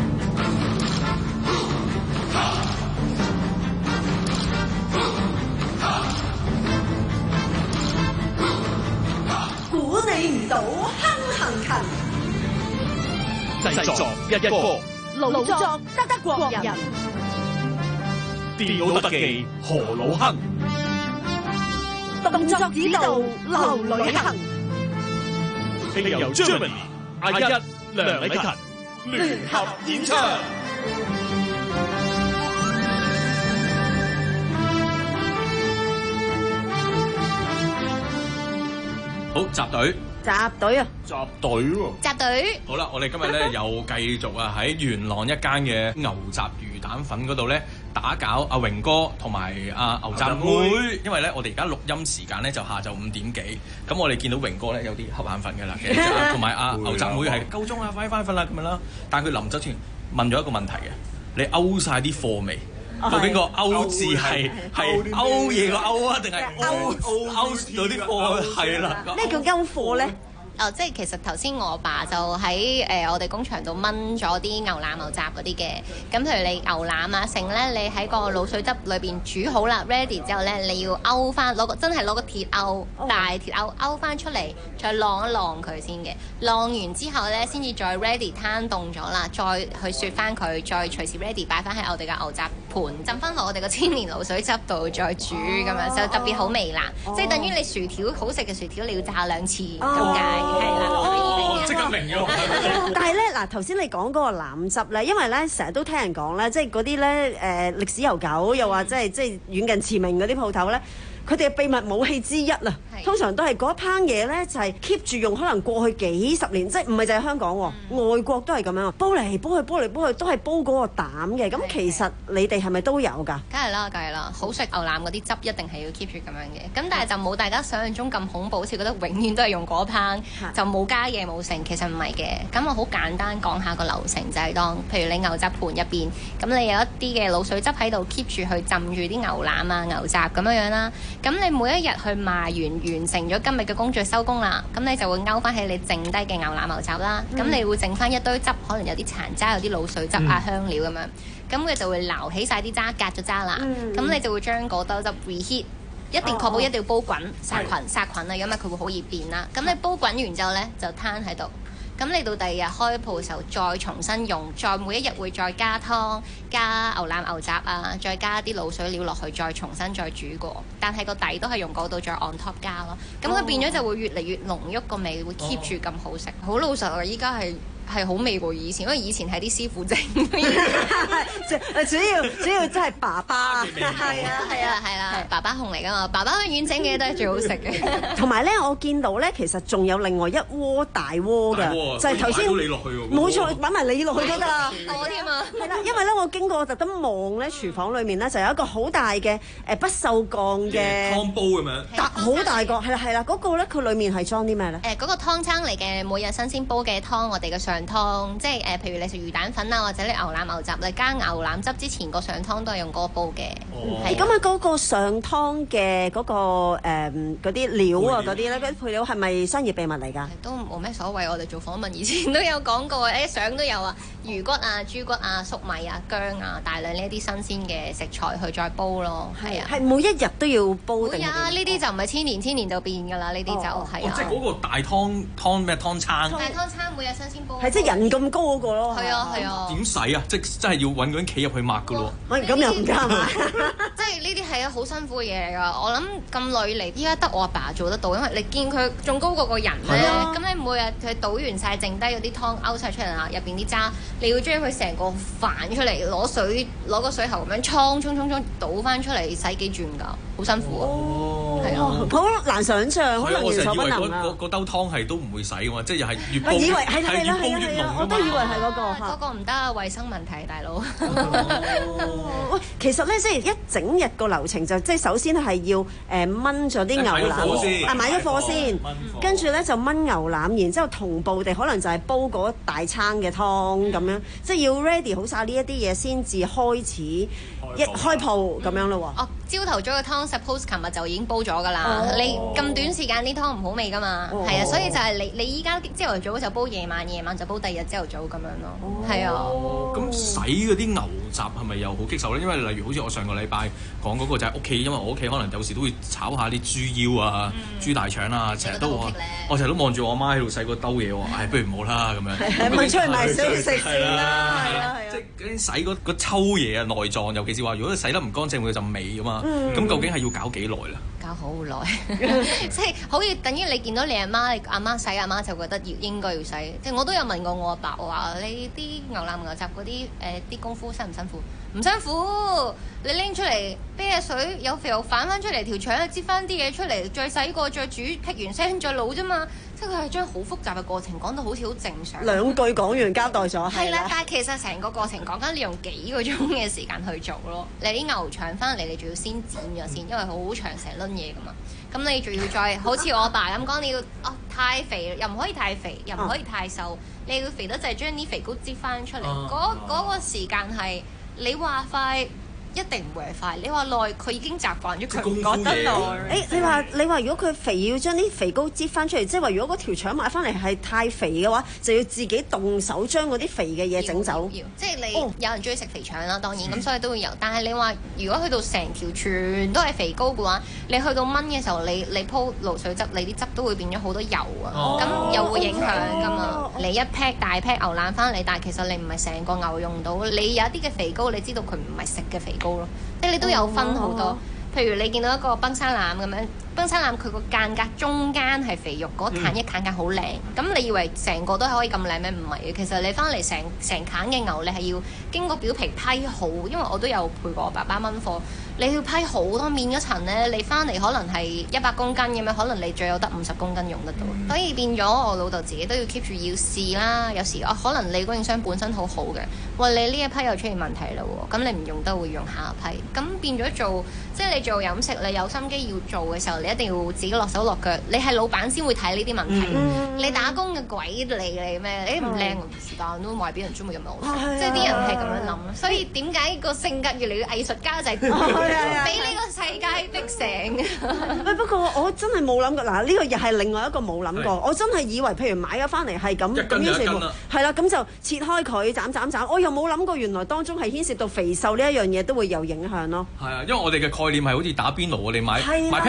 估你唔到亨行近。
製作一哥，
老作得得國人。
電腦特技何老亨。
動作指導劉旅行，
並由 Germany 阿一梁禮勤聯合演唱。
好，集隊，
集隊啊，
集隊喎，
集隊。
好啦，我哋今日咧又繼續啊喺元朗一間嘅牛雜魚蛋粉嗰度咧打攪阿榮哥同埋阿牛雜妹，因為咧我哋而家錄音時間咧就下晝五點幾，咁我哋見到榮哥咧有啲瞌眼瞓嘅啦，其實同埋阿牛雜妹係夠鐘啊，快啲翻去瞓啦咁樣啦。但係佢臨走前問咗一個問題嘅，你勾晒啲貨未？究竟個勾字係係勾嘢個勾啊，定係勾勾到啲貨係啦？
咩叫勾貨咧？
哦，即係其實頭先我爸就喺誒、呃、我哋工場度燜咗啲牛腩牛雜嗰啲嘅，咁譬如你牛腩啊剩咧，你喺個鹵水汁裏邊煮好啦 ready 之後咧，你要勾翻攞個真係攞個鐵勾、oh. 大鐵勾勾翻出嚟，再晾一晾佢先嘅，晾完之後咧先至再 ready 攤凍咗啦，再去雪翻佢，再隨時 ready 擺翻喺我哋嘅牛雜盤，浸翻落我哋個千年鹵水汁度再煮咁樣，oh. 就特別好味啦，oh. 即係等於你薯條好食嘅薯條你要炸兩次咁解。
Oh.
係啦，
即刻明咗。
但係咧，嗱頭先你講嗰個腩汁咧，因為咧成日都聽人講咧，即係嗰啲咧誒歷史悠久，又話即係即係遠近馳名嗰啲鋪頭咧。佢哋嘅秘密武器之一啊，通常都係嗰一烹嘢咧，就係 keep 住用，可能過去幾十年，即係唔係就係香港喎，嗯、外國都係咁樣，煲嚟煲去，煲嚟煲去，都係煲嗰個膽嘅。咁其實你哋係咪都有㗎？
梗係啦，梗係啦，好食牛腩嗰啲汁一定係要 keep 住咁樣嘅。咁但係就冇大家想象中咁恐怖，好似覺得永遠都係用嗰烹，就冇加嘢冇剩。其實唔係嘅。咁我好簡單講下個流程，就係、是、當譬如你牛雜盤入邊，咁你有一啲嘅鹵水汁喺度 keep 住去浸住啲牛腩啊、牛雜咁樣樣啦。咁你每一日去賣完，完成咗今日嘅工序收工啦，咁你就會勾翻起你剩低嘅牛腩牛雜啦。咁、嗯、你會剩翻一堆汁，可能有啲殘渣、有啲鹵水汁啊、嗯、香料咁樣。咁佢就會撈起晒啲渣，隔咗渣啦。咁、嗯、你就會將嗰兜汁 reheat， 一定確保一定要煲滾殺菌殺菌啊，因為佢會好易變啦。咁你煲滾完之後呢，就攤喺度。 咁你到第二日開鋪嘅時候再重新用，再每一日會再加湯、加牛腩牛雜啊，再加啲滷水料落去，再重新再煮過。但係個底都係用嗰度再 on top 加咯。咁佢變咗就會越嚟越濃郁，個味會 keep 住咁好食。好、哦、老實啊，依家係。係好味過以前，因為以前係啲師傅整，
主要主要真係爸爸，
係啊係啊係啦，爸爸紅嚟㗎嘛，爸爸永遠整嘅都係最好食嘅。
同埋咧，我見到咧，其實仲有另外一鍋大鍋㗎，就係頭先冇錯，擺埋你落去都得啦，
我添啊，
係啦，因為咧我經過特登望咧廚房裏面咧，就有一個好大嘅誒不鏽鋼嘅
湯煲咁樣，
大好大個，係啦係啦，嗰個咧佢裡面係裝啲咩咧？
誒嗰個湯餐嚟嘅，每日新鮮煲嘅湯，我哋嘅上湯，即係誒、呃，譬如你食魚蛋粉啊，或者你牛腩牛雜，你加牛腩汁之前個上湯都係用嗰個煲嘅。
係咁啊，嗰個上湯嘅嗰個誒嗰啲料啊，嗰啲咧，嗰啲配料係咪商業秘密嚟㗎？
都冇咩所謂，我哋做訪問以前都有講過，誒相都有啊，魚骨啊、豬骨啊、粟米啊、薑啊，大量呢一啲新鮮嘅食材去再煲咯。係啊，
係每一日都要煲定？
啊，呢啲就唔係千年千年就變㗎啦，呢啲就係啊。
即係嗰個大湯湯咩湯餐？
大湯餐每日新鮮煲。
係即係人咁高嗰個咯。
係啊係啊。
點洗啊？即係真係要揾個人企入去抹㗎咯。
咁又唔得嘛？
即係呢啲係啊好辛苦嘅嘢嚟㗎。我諗咁耐嚟，依家得我阿爸做得到，因為你見佢仲高過個人咧。咁你每日佢倒完晒，剩低嗰啲湯勾晒出嚟啦，入邊啲渣，你要將佢成個反出嚟，攞水攞個水喉咁樣沖沖沖沖倒翻出嚟，洗幾轉㗎，好辛苦啊！係啊，
好難想像，可能言所不能啊！
嗰兜湯係都唔會洗㗎嘛，即係又係越煲
以為係係
越煲越濃，
我都以為係嗰個
嗰個唔得啊，衞生問題，大佬。
喂，其實咧，即係一整日個流程就即係首先係要誒燜咗啲牛腩，啊買咗貨先，跟住咧就燜牛腩，然之後同步地可能就係煲嗰大餐嘅湯咁樣，即係要 ready 好晒呢一啲嘢先至開始一開鋪咁樣咯喎。
哦，朝頭早嘅湯 suppose 琴日就已經煲咗㗎啦，你咁短時間啲湯唔好味㗎嘛，係啊，所以就係你你依家朝頭早就煲夜晚，夜晚就煲第二日朝頭早咁樣咯，係啊。
咁洗嗰啲牛雜係咪又好棘手咧？因為例如好似我上個禮拜講嗰個就係屋企，因為我屋企可能有時都會炒下啲豬腰啊、豬大腸啊，成日都我我成日都望住我媽喺度洗個兜嘢喎，唉，不如唔好啦咁樣。
咪出去賣水食先啦，係啊係啊。
即係嗰啲洗嗰嗰抽嘢啊內臟，尤其是話如果你洗得唔乾淨會有陣味㗎嘛，咁究竟係要搞幾耐啦？
搞好耐，即係好似等於你見到你阿媽，阿媽洗阿媽就覺得要應該要洗。即係我都有問過我阿爸話：你啲牛腩牛雜嗰啲誒啲功夫辛唔辛苦？唔辛苦，你拎出嚟啤下水，有肥肉反翻出嚟條腸，擠翻啲嘢出嚟，再洗過，再煮，剔完聲再滷啫嘛。即係佢係將好複雜嘅過程講到好似好正常。
兩句講完交代咗，
係啦。但係其實成個過程講緊你用幾個鐘嘅時間去做咯。你啲牛腸翻嚟，你仲要先剪咗先，因為好長成輪嘢噶嘛。咁你仲要再好似我阿爸咁講，你要哦太肥又唔可以太肥，又唔可以太瘦，你要肥得就係將啲肥膏擠翻出嚟。嗰嗰個時間係你話快。一定唔會係快，你話耐，佢已經習慣咗，佢唔覺得耐。
誒，你話你話，如果佢肥要將啲肥膏擠翻出嚟，即係話如果嗰條腸買翻嚟係太肥嘅話，就要自己動手將嗰啲肥嘅嘢整走。
要，即係你、哦、有人中意食肥腸啦，當然咁，所以都會有。但係你話如果去到成條全都係肥膏嘅話，你去到燜嘅時候，你你鋪鹵水汁，你啲汁都會變咗好多油啊，咁、哦、又會影響㗎嘛。哦、你一劈大劈牛腩翻嚟，但係其實你唔係成個牛用到，你有一啲嘅肥膏，你知道佢唔係食嘅肥膏咯，即係你都有分好多。譬如你見到一個崩沙腩咁樣，崩沙腩佢個間隔中間係肥肉，嗰攤一攤間好靚。咁、嗯、你以為成個都係可以咁靚咩？唔係嘅，其實你翻嚟成成攤嘅牛，你係要經過表皮批好，因為我都有陪過我爸爸炆貨，你要批好多面嗰層咧，你翻嚟可能係一百公斤咁樣，可能你最有得五十公斤用得到。嗯、所以變咗我老豆自己都要 keep 住要試啦。有時啊，可能你供應商本身好好嘅，喂，你呢一批又出現問題啦喎，咁你唔用得會用下一批，咁變咗做即係你做飲食，你有心機要做嘅時候，你一定要自己落手落腳。你係老闆先會睇呢啲問題，嗯、你打工嘅鬼理你咩？你唔靚是但都賣俾人中意咁樣好食，即係啲人係咁樣諗。所以點解個性格越嚟越藝術家就係俾呢個世界逼成。
喂，不過我真係冇諗過，嗱、這、呢個又係另外一個冇諗過。我真係以為譬如買咗翻嚟係咁，咁於是乎係啦，咁就切開佢斬斬斬。我又冇諗過原來當中係牽涉到肥瘦呢一樣嘢都會有影響咯。
係啊，因為我哋嘅概念係好似打邊爐，我哋買買批肥牛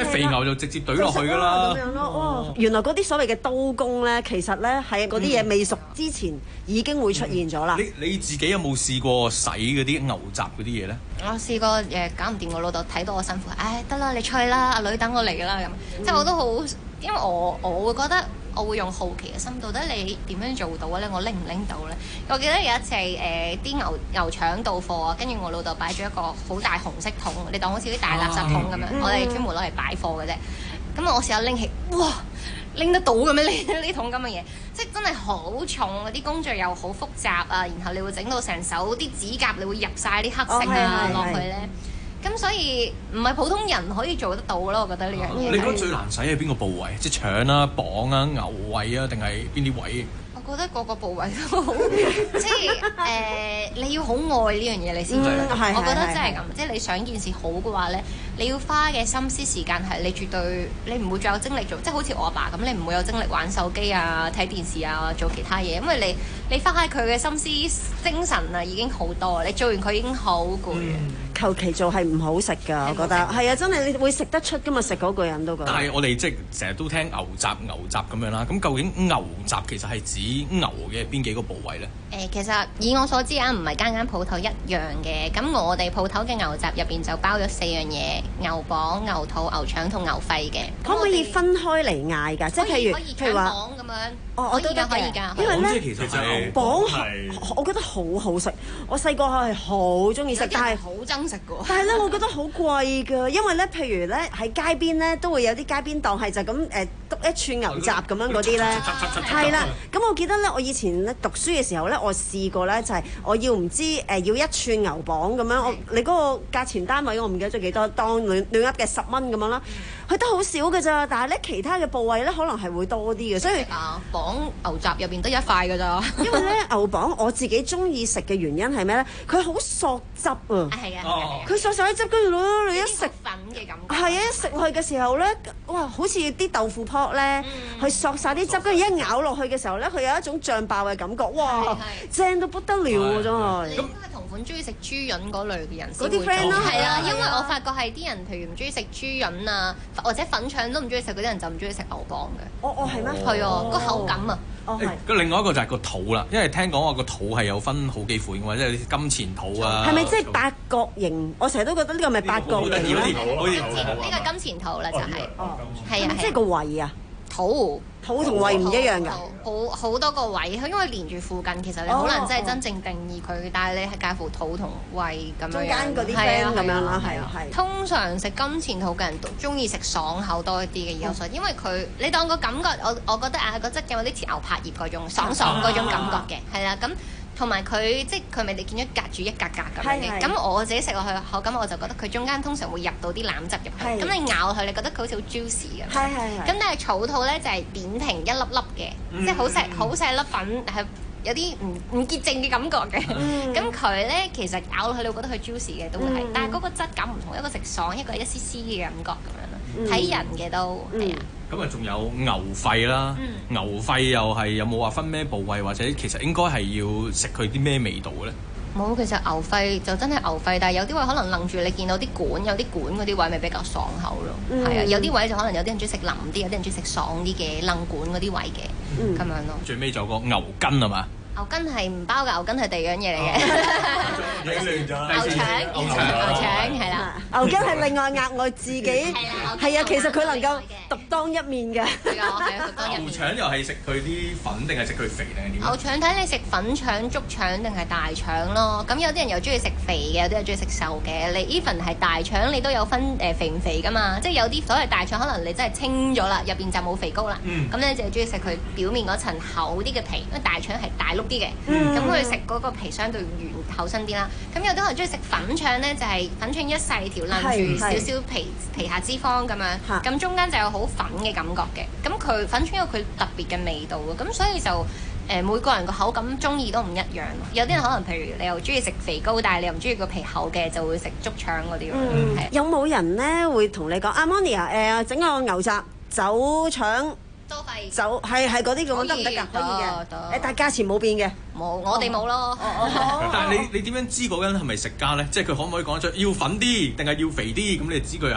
牛就直接懟落去㗎啦。
咁樣咯，哇！原來嗰啲所謂嘅刀工咧，其實咧係嗰啲嘢未熟之前已經會出現咗啦。
你你自己有冇試過洗嗰啲牛雜嗰啲嘢咧？
我試過誒搞唔掂，我老豆睇到我辛苦，唉得啦，你出去啦，阿女等我嚟啦咁。即係我都好，因為我我會覺得。我會用好奇嘅心，到底你點樣做到咧？我拎唔拎到咧？我記得有一次誒，啲、呃、牛牛腸到貨啊，跟住我老豆擺咗一個好大紅色桶，你當好似啲大垃圾桶咁樣，啊、我哋專門攞嚟擺貨嘅啫。咁我試下拎起，哇！拎得到嘅咩？呢呢桶咁嘅嘢，即係真係好重，啲工序又好複雜啊！然後你會整到成手啲指甲，你會入晒啲黑色啊落、哦、去咧。咁所以唔係普通人可以做得到咯，我覺得呢樣嘢。
你覺得最難洗係邊個部位？即係腸啊、膀啊、牛胃啊，定係邊啲位？
我覺得個個部位都好，即係誒、呃，你要好愛呢樣嘢，你先做得到。我覺得真係咁，即係你想件事好嘅話咧，你要花嘅心思時間係你絕對你唔會再有精力做，即係好似我阿爸咁，你唔會有精力玩手機啊、睇電視啊、做其他嘢，因為你你花喺佢嘅心思精神啊已經好多，你做完佢已經好攰啊。
求其做係唔好食㗎，我覺得係啊，真係你會食得出㗎嘛，食嗰個人都覺得。
但係我哋即係成日都聽牛雜牛雜咁樣啦，咁究竟牛雜其實係指牛嘅邊幾個部位咧？
誒、呃，其實以我所知啊，唔係間間鋪頭一樣嘅。咁我哋鋪頭嘅牛雜入邊就包咗四樣嘢：牛膀、牛肚、牛腸同牛肺嘅。
可唔可以分開嚟嗌㗎？即係譬如譬如話
咁樣。
哦，我都得
可以㗎，
因為咧，
其實就係
膀，我覺得好好食。我細個係好中意食，但係
好憎食㗎。
但係咧，我覺得好貴㗎，因為咧，譬如咧喺街邊咧都會有啲街邊檔係就咁誒篤一串牛雜咁樣嗰啲咧，係啦。咁我記得咧，我以前咧讀書嘅時候咧，我試過咧就係我要唔知誒要一串牛膀咁樣，我你嗰個價錢單位我唔記得咗幾多，當兩兩粒嘅十蚊咁樣啦。佢得好少㗎咋，但係咧其他嘅部位咧可能係會多啲嘅，所以
啊膀牛雜入邊得一塊㗎咋。因
為咧牛膀我自己中意食嘅原因係咩咧？佢好索汁啊！
係啊，
佢索晒啲汁，跟住攞你一食
粉嘅感覺。
係啊，一食落去嘅時候咧，哇！好似啲豆腐泡咧，佢索晒啲汁，跟住一咬落去嘅時候咧，佢有一種脹爆嘅感覺，哇！正到不得了喎，真係。
你應該係同款中意食豬潤嗰類嘅人先
嗰啲 friend 咯，
係啊，因為我發覺係啲人，譬如唔中意食豬潤啊，或者粉腸都唔中意食嗰啲人就唔中意食牛膀嘅。
哦哦，係咩？
係啊，個口感啊。
哦係。
咁另外一個就係個肚啦，因為聽講話個肚係有分好幾款嘅嘛，即係金錢肚啊。
係咪即係八角形？我成日都覺得呢個咪八角形咧。
呢個金錢肚啦就係。
哦。
係啊。
即係個胃啊。
肚。
肚同胃唔一樣㗎。
好好多個位，因為連住附近，其實你好難真係真正定義佢，但係你係介乎肚同胃咁樣。中
間嗰啲 friend 咁樣啦，係啊係。
通常食金錢肚嘅人都中意食爽口多啲嘅優勢，因為佢你當個感覺，我我覺得啊個質感有啲似牛柏葉嗰種爽爽嗰種感覺嘅，係啦咁。同埋佢即係佢咪你見咗隔住一格格咁樣嘅，咁我自己食落去口感我就覺得佢中間通常會入到啲腩汁入去，咁你咬落去你覺得佢好似好 juicy 咁，咁但係草肚咧就係扁平一粒粒嘅，即係好細好細粒粉係有啲唔唔潔淨嘅感覺嘅，咁佢咧其實咬落去你會覺得佢 juicy 嘅都會係，但係嗰個質感唔同，一個食爽，一個一絲絲嘅感覺咁樣咯，睇人嘅都係啊。
咁啊，仲有牛肺啦，嗯、牛肺又係有冇話分咩部位，或者其實應該係要食佢啲咩味道嘅咧？
冇，其實牛肺就真係牛肺，但係有啲位可能愣住你見到啲管，有啲管嗰啲位咪比較爽口咯，係啊、嗯，有啲位就可能有啲人中意食腍啲，有啲人中意食爽啲嘅愣管嗰啲位嘅，咁、嗯、樣咯。最
尾就有個牛筋係嘛？
牛筋係唔包㗎，牛筋係第二樣嘢嚟嘅。
牛
腸，牛腸，牛腸係啦。
牛筋係另外額外自己係啊，其實佢能夠獨當一面嘅。
係啊，係啊，獨當一面。
牛腸又係食佢啲粉定係食佢肥定係點？
牛腸睇你食粉腸、竹腸定係大腸咯。咁有啲人又中意食肥嘅，有啲人中意食瘦嘅。你 even 係大腸，你都有分誒肥唔肥㗎嘛？即係有啲所謂大腸，可能你真係清咗啦，入邊就冇肥膏啦。咁咧就中意食佢表面嗰層厚啲嘅皮，因為大腸係大碌啲嘅，咁佢食嗰個皮相對軟厚身啲啦。咁有啲人中意食粉腸咧，就係粉腸一細條，攬住少少皮皮下脂肪咁樣，咁中間就有好粉嘅感覺嘅。咁佢粉腸有佢特別嘅味道嘅，咁所以就誒每個人個口感中意都唔一樣。有啲人可能譬如你又中意食肥膏，但係你又唔中意個皮厚嘅，就會食竹腸嗰啲咯。係
有冇人咧會同你講阿 Monia 誒整個牛雜走腸？就係係嗰啲咁得唔得㗎？可以嘅，誒但係價錢冇變嘅。
冇，我哋冇咯。
但係你你點樣知嗰個人係咪食家咧？即係佢可唔可以講出要粉啲定係要肥啲？咁你就知佢係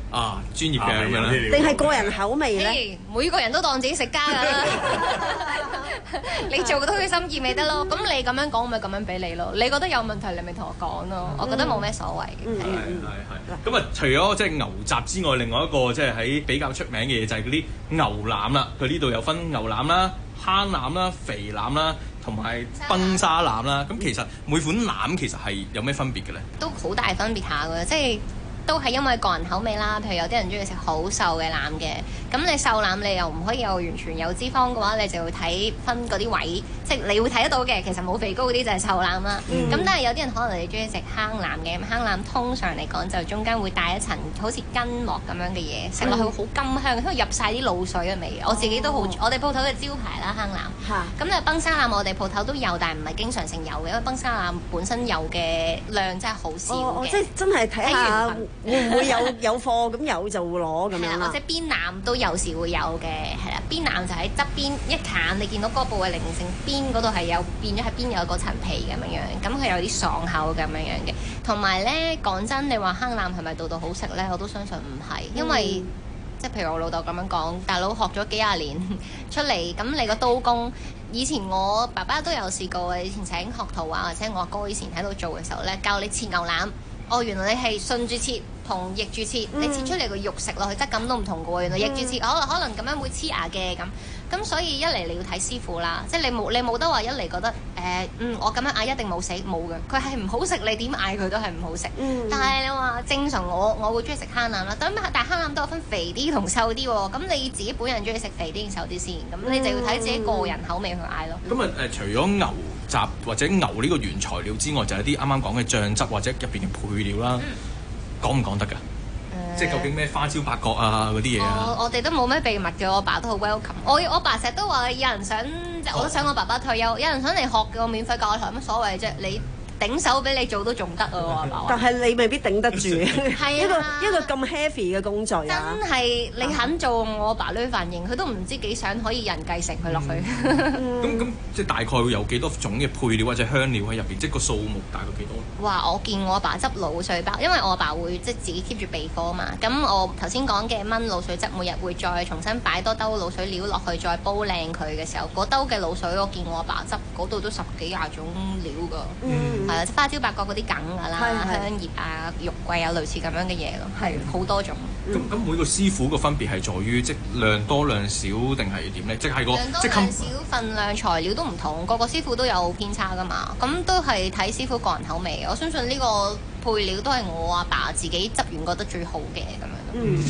啊專業嘅咁樣咧？
定係個人口味咧？
每個人都當自己食家㗎啦。你做到佢心意咪得咯？咁你咁樣講，我咪咁樣俾你咯。你覺得有問題，你咪同我講咯。我覺得冇咩所謂嘅。
係係係。咁啊，除咗即係牛雜之外，另外一個即係喺比較出名嘅嘢就係嗰啲牛腩啦。佢呢度有分牛腩啦、坑腩啦、肥腩啦，同埋崩沙腩啦。咁其實每款腩其實係有咩分別嘅咧？
都好大分別下㗎，即係。都係因為個人口味啦，譬如有啲人中意食好瘦嘅腩嘅，咁你瘦腩你又唔可以有完全有脂肪嘅話，你就要睇分嗰啲位，即係你會睇得到嘅。其實冇肥膏嗰啲就係瘦腩啦。咁、嗯、但係有啲人可能你中意食坑腩嘅，咁坑腩通常嚟講就中間會帶一層好似筋膜咁樣嘅嘢，食落去好甘香，因為入晒啲滷水嘅味。我自己都好，我哋鋪頭嘅招牌啦坑腩。咁你崩沙腩我哋鋪頭都有，但係唔係經常性有嘅，因為崩沙腩本身有嘅量真係好少嘅、哦。即係
真係睇下。會唔會有有貨咁有就會攞咁樣啦，
或者邊腩都有時會有嘅，係啦。邊腩就喺側邊一揀，你見到嗰部位零成邊嗰度係有變咗喺邊有嗰層皮咁樣樣，咁佢有啲爽口咁樣樣嘅。同埋咧講真，你話坑腩係咪度度好食咧？我都相信唔係，因為、嗯、即係譬如我老豆咁樣講，大佬學咗幾廿年出嚟，咁你個刀工，以前我爸爸都有試過嘅，以前請學徒啊，或者我阿哥以前喺度做嘅時候咧，教你切牛腩。哦，原來你係順住切同逆住切，嗯、你切出嚟個肉食落去質感都唔同嘅喎。原來逆住切，可能可能咁樣會黐牙嘅咁。咁所以一嚟你要睇師傅啦，即係你冇你冇得話一嚟覺得誒、呃、嗯我咁樣嗌一定冇死冇嘅，佢係唔好食，你點嗌佢都係唔好食。嗯、但係你話正常我我會中意食坑腩啦，但係坑腩都有分肥啲同瘦啲喎。咁你自己本人中意食肥啲定瘦啲先？咁你就要睇自己個人口味去嗌咯。
咁啊誒，除咗牛雜或者牛呢個原材料之外，就係啲啱啱講嘅醬汁或者入邊嘅配料啦，講唔講得㗎？即係究竟咩花椒八角啊嗰啲嘢啊？
我我哋都冇咩秘密嘅，我爸都好 welcome。我我爸成日都話有人想，即係我都想我爸爸退休，有人想嚟學嘅，我免費教台，乜所謂啫？你頂手俾你做都仲得啊！我爸爸。
但係你未必頂得住，係一個一個咁 heavy 嘅工作啊！
真係你肯做，我爸呢反應，佢都唔知幾想可以人繼承佢落去。
咁咁即係大概會有幾多種嘅配料或者香料喺入邊？即係個數目大概幾多？
哇！我見我阿爸執鹵水包，因為我阿爸會即係自己 keep 住備貨啊嘛。咁我頭先講嘅炆鹵水汁，每日會再重新擺多兜鹵水料落去，再煲靚佢嘅時候，嗰兜嘅鹵水我見我阿爸執嗰度都十幾廿種料㗎。嗯，係啊，花椒八角嗰啲梗㗎啦，香葉啊、肉桂啊，類似咁樣嘅嘢咯，係好多種。
咁咁、嗯、每個師傅個分別係在於即量多量少定係點咧？即係個
量多量少份量材料都唔同，個個師傅都有偏差㗎嘛。咁都係睇師傅個人口味。我相信呢個配料都係我阿爸自己執完覺得最好嘅咁樣咯。嗯。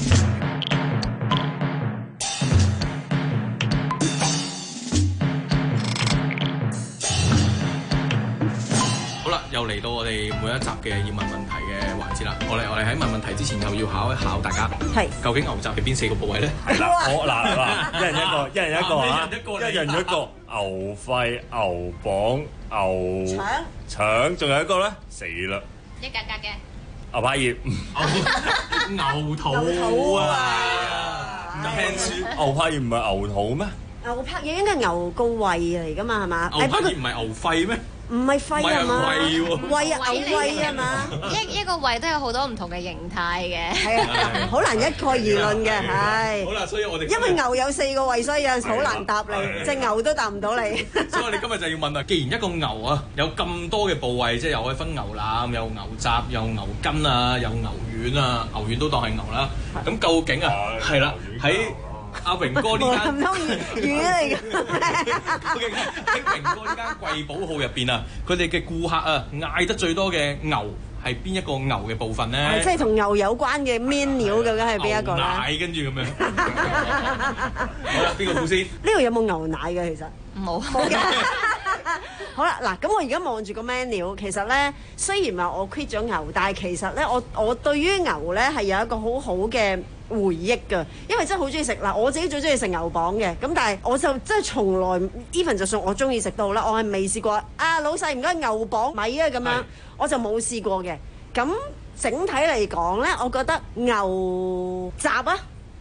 好啦，又嚟到我哋每一集嘅要問問題嘅環節啦。我哋我哋喺問問題之前又要考一考大家，係究竟牛雜嘅邊四個部位咧？
係啦，我嗱嗱，一人一個，一人一個啊，一人一個。牛肺、牛膀、牛腸，腸，仲有一個咧，死啦！
一格格嘅
牛柏葉，
牛肚啊！唔聽書，
牛柏葉唔係牛肚咩？
牛柏葉應該係牛個胃嚟㗎嘛，係嘛？
牛柏葉唔係牛肺咩？
唔係肺啊嘛，胃啊牛胃啊嘛，
一一個胃都有好多唔同嘅形態嘅，
係啊，好難一概而論嘅，係。
好啦，所以我哋
因為牛有四個胃，所以有陣時好難答你，隻牛都答唔到你。
所以我哋今日就要問啊，既然一個牛啊有咁多嘅部位，即係又可以分牛腩、有牛雜、有牛筋啊、有牛丸啊，牛丸都當係牛啦。咁究竟啊，係啦喺阿榮哥呢間
唔通魚嚟嘅？
喺榮哥呢間貴寶號入邊啊，佢哋嘅顧客啊嗌得最多嘅牛係邊一個牛嘅部分咧？
即係同牛有關嘅 menu 究竟係邊一個咧？
奶跟住咁樣。好啦，邊個估先？
呢度有冇牛奶嘅？其實
冇。
好啦，嗱，咁我而家望住個 menu，其實咧雖然話我 quit 咗牛，但係其實咧我我對於牛咧係有一個好好嘅回憶㗎，因為真係好中意食嗱，我自己最中意食牛膀嘅，咁但係我就真係從來 even 就算我中意食到啦，我係未試過啊老細唔該牛膀米啊咁樣，我就冇試過嘅。咁整體嚟講咧，我覺得牛雜啊，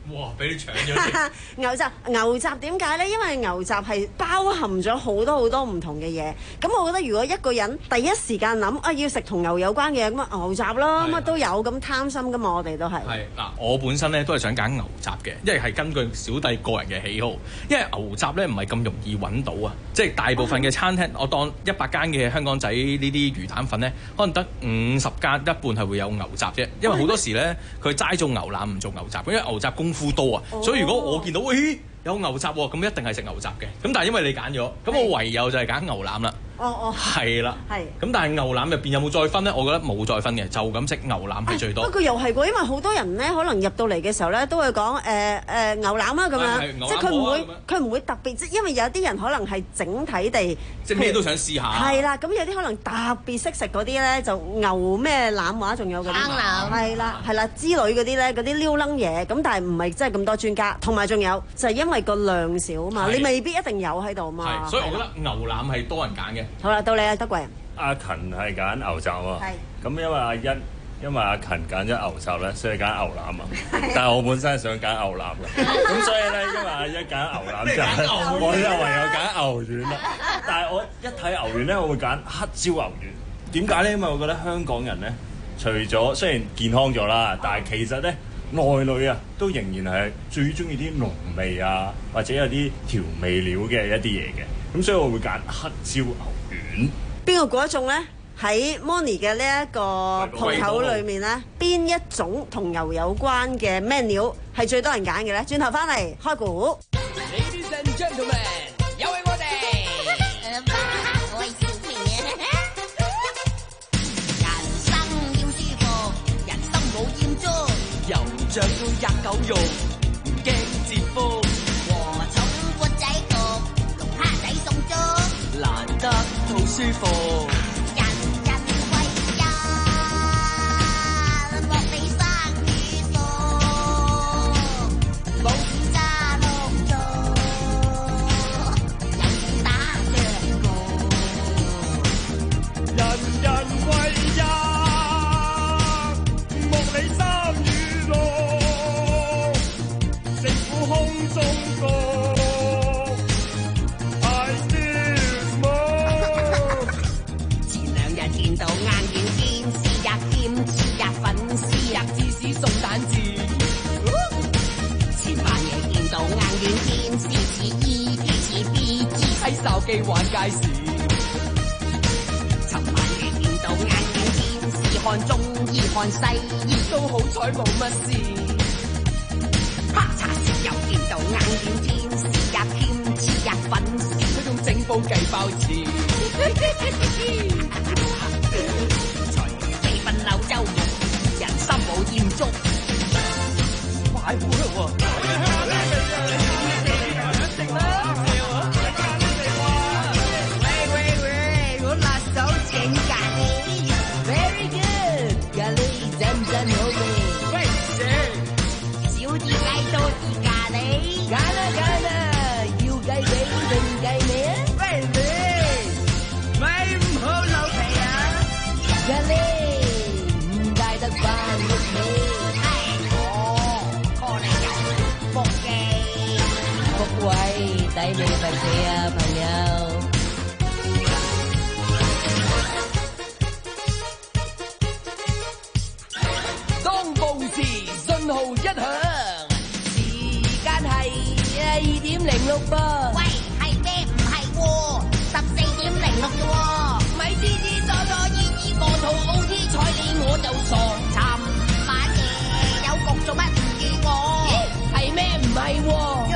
哇！俾你搶咗
牛雜牛雜點解咧？因為牛雜係包含咗好多好多唔同嘅嘢。咁我覺得如果一個人第一時間諗啊要食同牛有關嘅嘢，咁啊牛雜啦，乜都有，咁貪心噶嘛，我哋都係。
係嗱，我本身咧都係想揀牛雜嘅，因為係根據小弟個人嘅喜好。因為牛雜咧唔係咁容易揾到啊，即係大部分嘅餐廳，嗯、我當一百間嘅香港仔呢啲魚蛋粉咧，可能得五十間一半係會有牛雜啫。因為好多時咧佢齋做牛腩唔做牛雜，因為牛雜功夫多啊，哦、所以如果我見到喂有牛雜喎，咁一定係食牛雜嘅。咁但係因為你揀咗，咁我唯有就係揀牛腩啦。哦哦，係啦，係。咁但係牛腩入邊有冇再分咧？我覺得冇再分嘅，就咁食牛腩係最多。不過又係喎，因為好多人咧，可能入到嚟嘅時候咧，都會講誒誒牛腩啊咁樣，即係佢唔會佢唔會特別，即係因為有啲人可能係整體地，
即係咩都想試下。
係啦，咁有啲可能特別識食嗰啲咧，就牛咩腩話，仲有嗰啲
坑腩，
係啦係啦之類嗰啲咧，嗰啲撩楞嘢，咁但係唔係真係咁多專家，同埋仲有就係因為個量少啊嘛，你未必一定有喺度嘛。
係，所以我覺得牛腩係多人揀嘅。
好啦，到你啊，德貴人。
阿勤係揀牛雜啊，咁因為阿欣，因為阿勤揀咗牛雜咧，所以揀牛腩啊。但係我本身係想揀牛腩嘅，咁所以咧，因為阿欣揀牛腩之後，我就唯有揀牛丸啦。但係我一睇牛丸咧，我會揀黑椒牛丸。點解咧？因為我覺得香港人咧，除咗雖然健康咗啦，但係其實咧內裏啊，都仍然係最中意啲濃味啊，或者有啲調味料嘅一啲嘢嘅。咁所以我會揀黑椒牛丸。
邊個估得中咧？喺 Moni 嘅呢一個鋪頭裏面咧，邊一種同牛有關嘅 menu 係最多人揀嘅咧？轉頭翻嚟開估。
Ladies and gentlemen， 有請我哋。我係小明。人生要舒服，人生冇厭足，油醬到吔狗肉，唔驚折福。禾蟲缽仔焗，龍蝦仔送粥，難得好舒服。手機玩街市，尋晚遇見到眼見電視，看中醫看西醫，都好彩冇乜事。黑茶時又見到眼見電視，日添黐日粉絲，佢仲整煲雞包翅。隨飛奔柳州牧，人心冇厭足。快活喎！抵你份死啊，朋友！當報時信號一響，時間係二點零六噃。喂，係咩？唔係喎，十四點零六啫喎。咪知知左左依依個肚 O T 睬你我就傻。尋晚夜有局做乜唔預我？咦，係咩？唔係喎。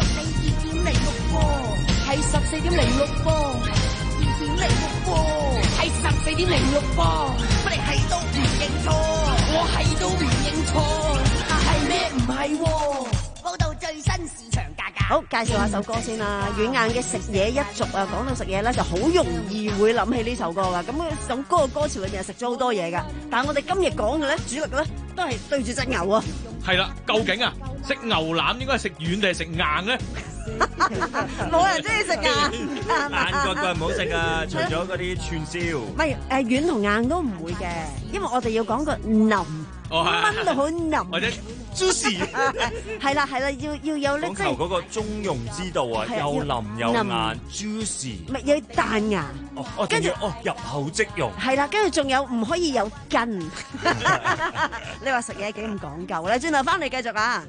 係十四點零六波，二點零六波，係十四點零六波，乜你係都唔認錯，我係都唔認錯，係咩唔係喎？報道最新市場價格。
好，介紹下首歌先啦。軟硬嘅食嘢一族啊，講到食嘢咧，就好容易會諗起呢首歌噶。咁首歌嘅歌詞裏面係食咗好多嘢噶，但係我哋今日講嘅咧，主力咧都係對住隻牛啊。
係啦，究竟啊，食牛腩應該係食軟定係食硬咧？
冇人中意食硬，
硬骨骨唔好食啊！除咗嗰啲串燒，
唔係誒軟同硬都唔會嘅，因為我哋要講個腍，炆到好腍，
或者
juicy。
係啦係啦，要要有咧，
講求嗰個中庸之道啊，又腍又硬 juicy。
咪要彈牙。
哦哦，跟住哦入口即溶。
係啦，跟住仲有唔可以有筋。你話食嘢幾唔講究咧？轉頭翻嚟繼續啊！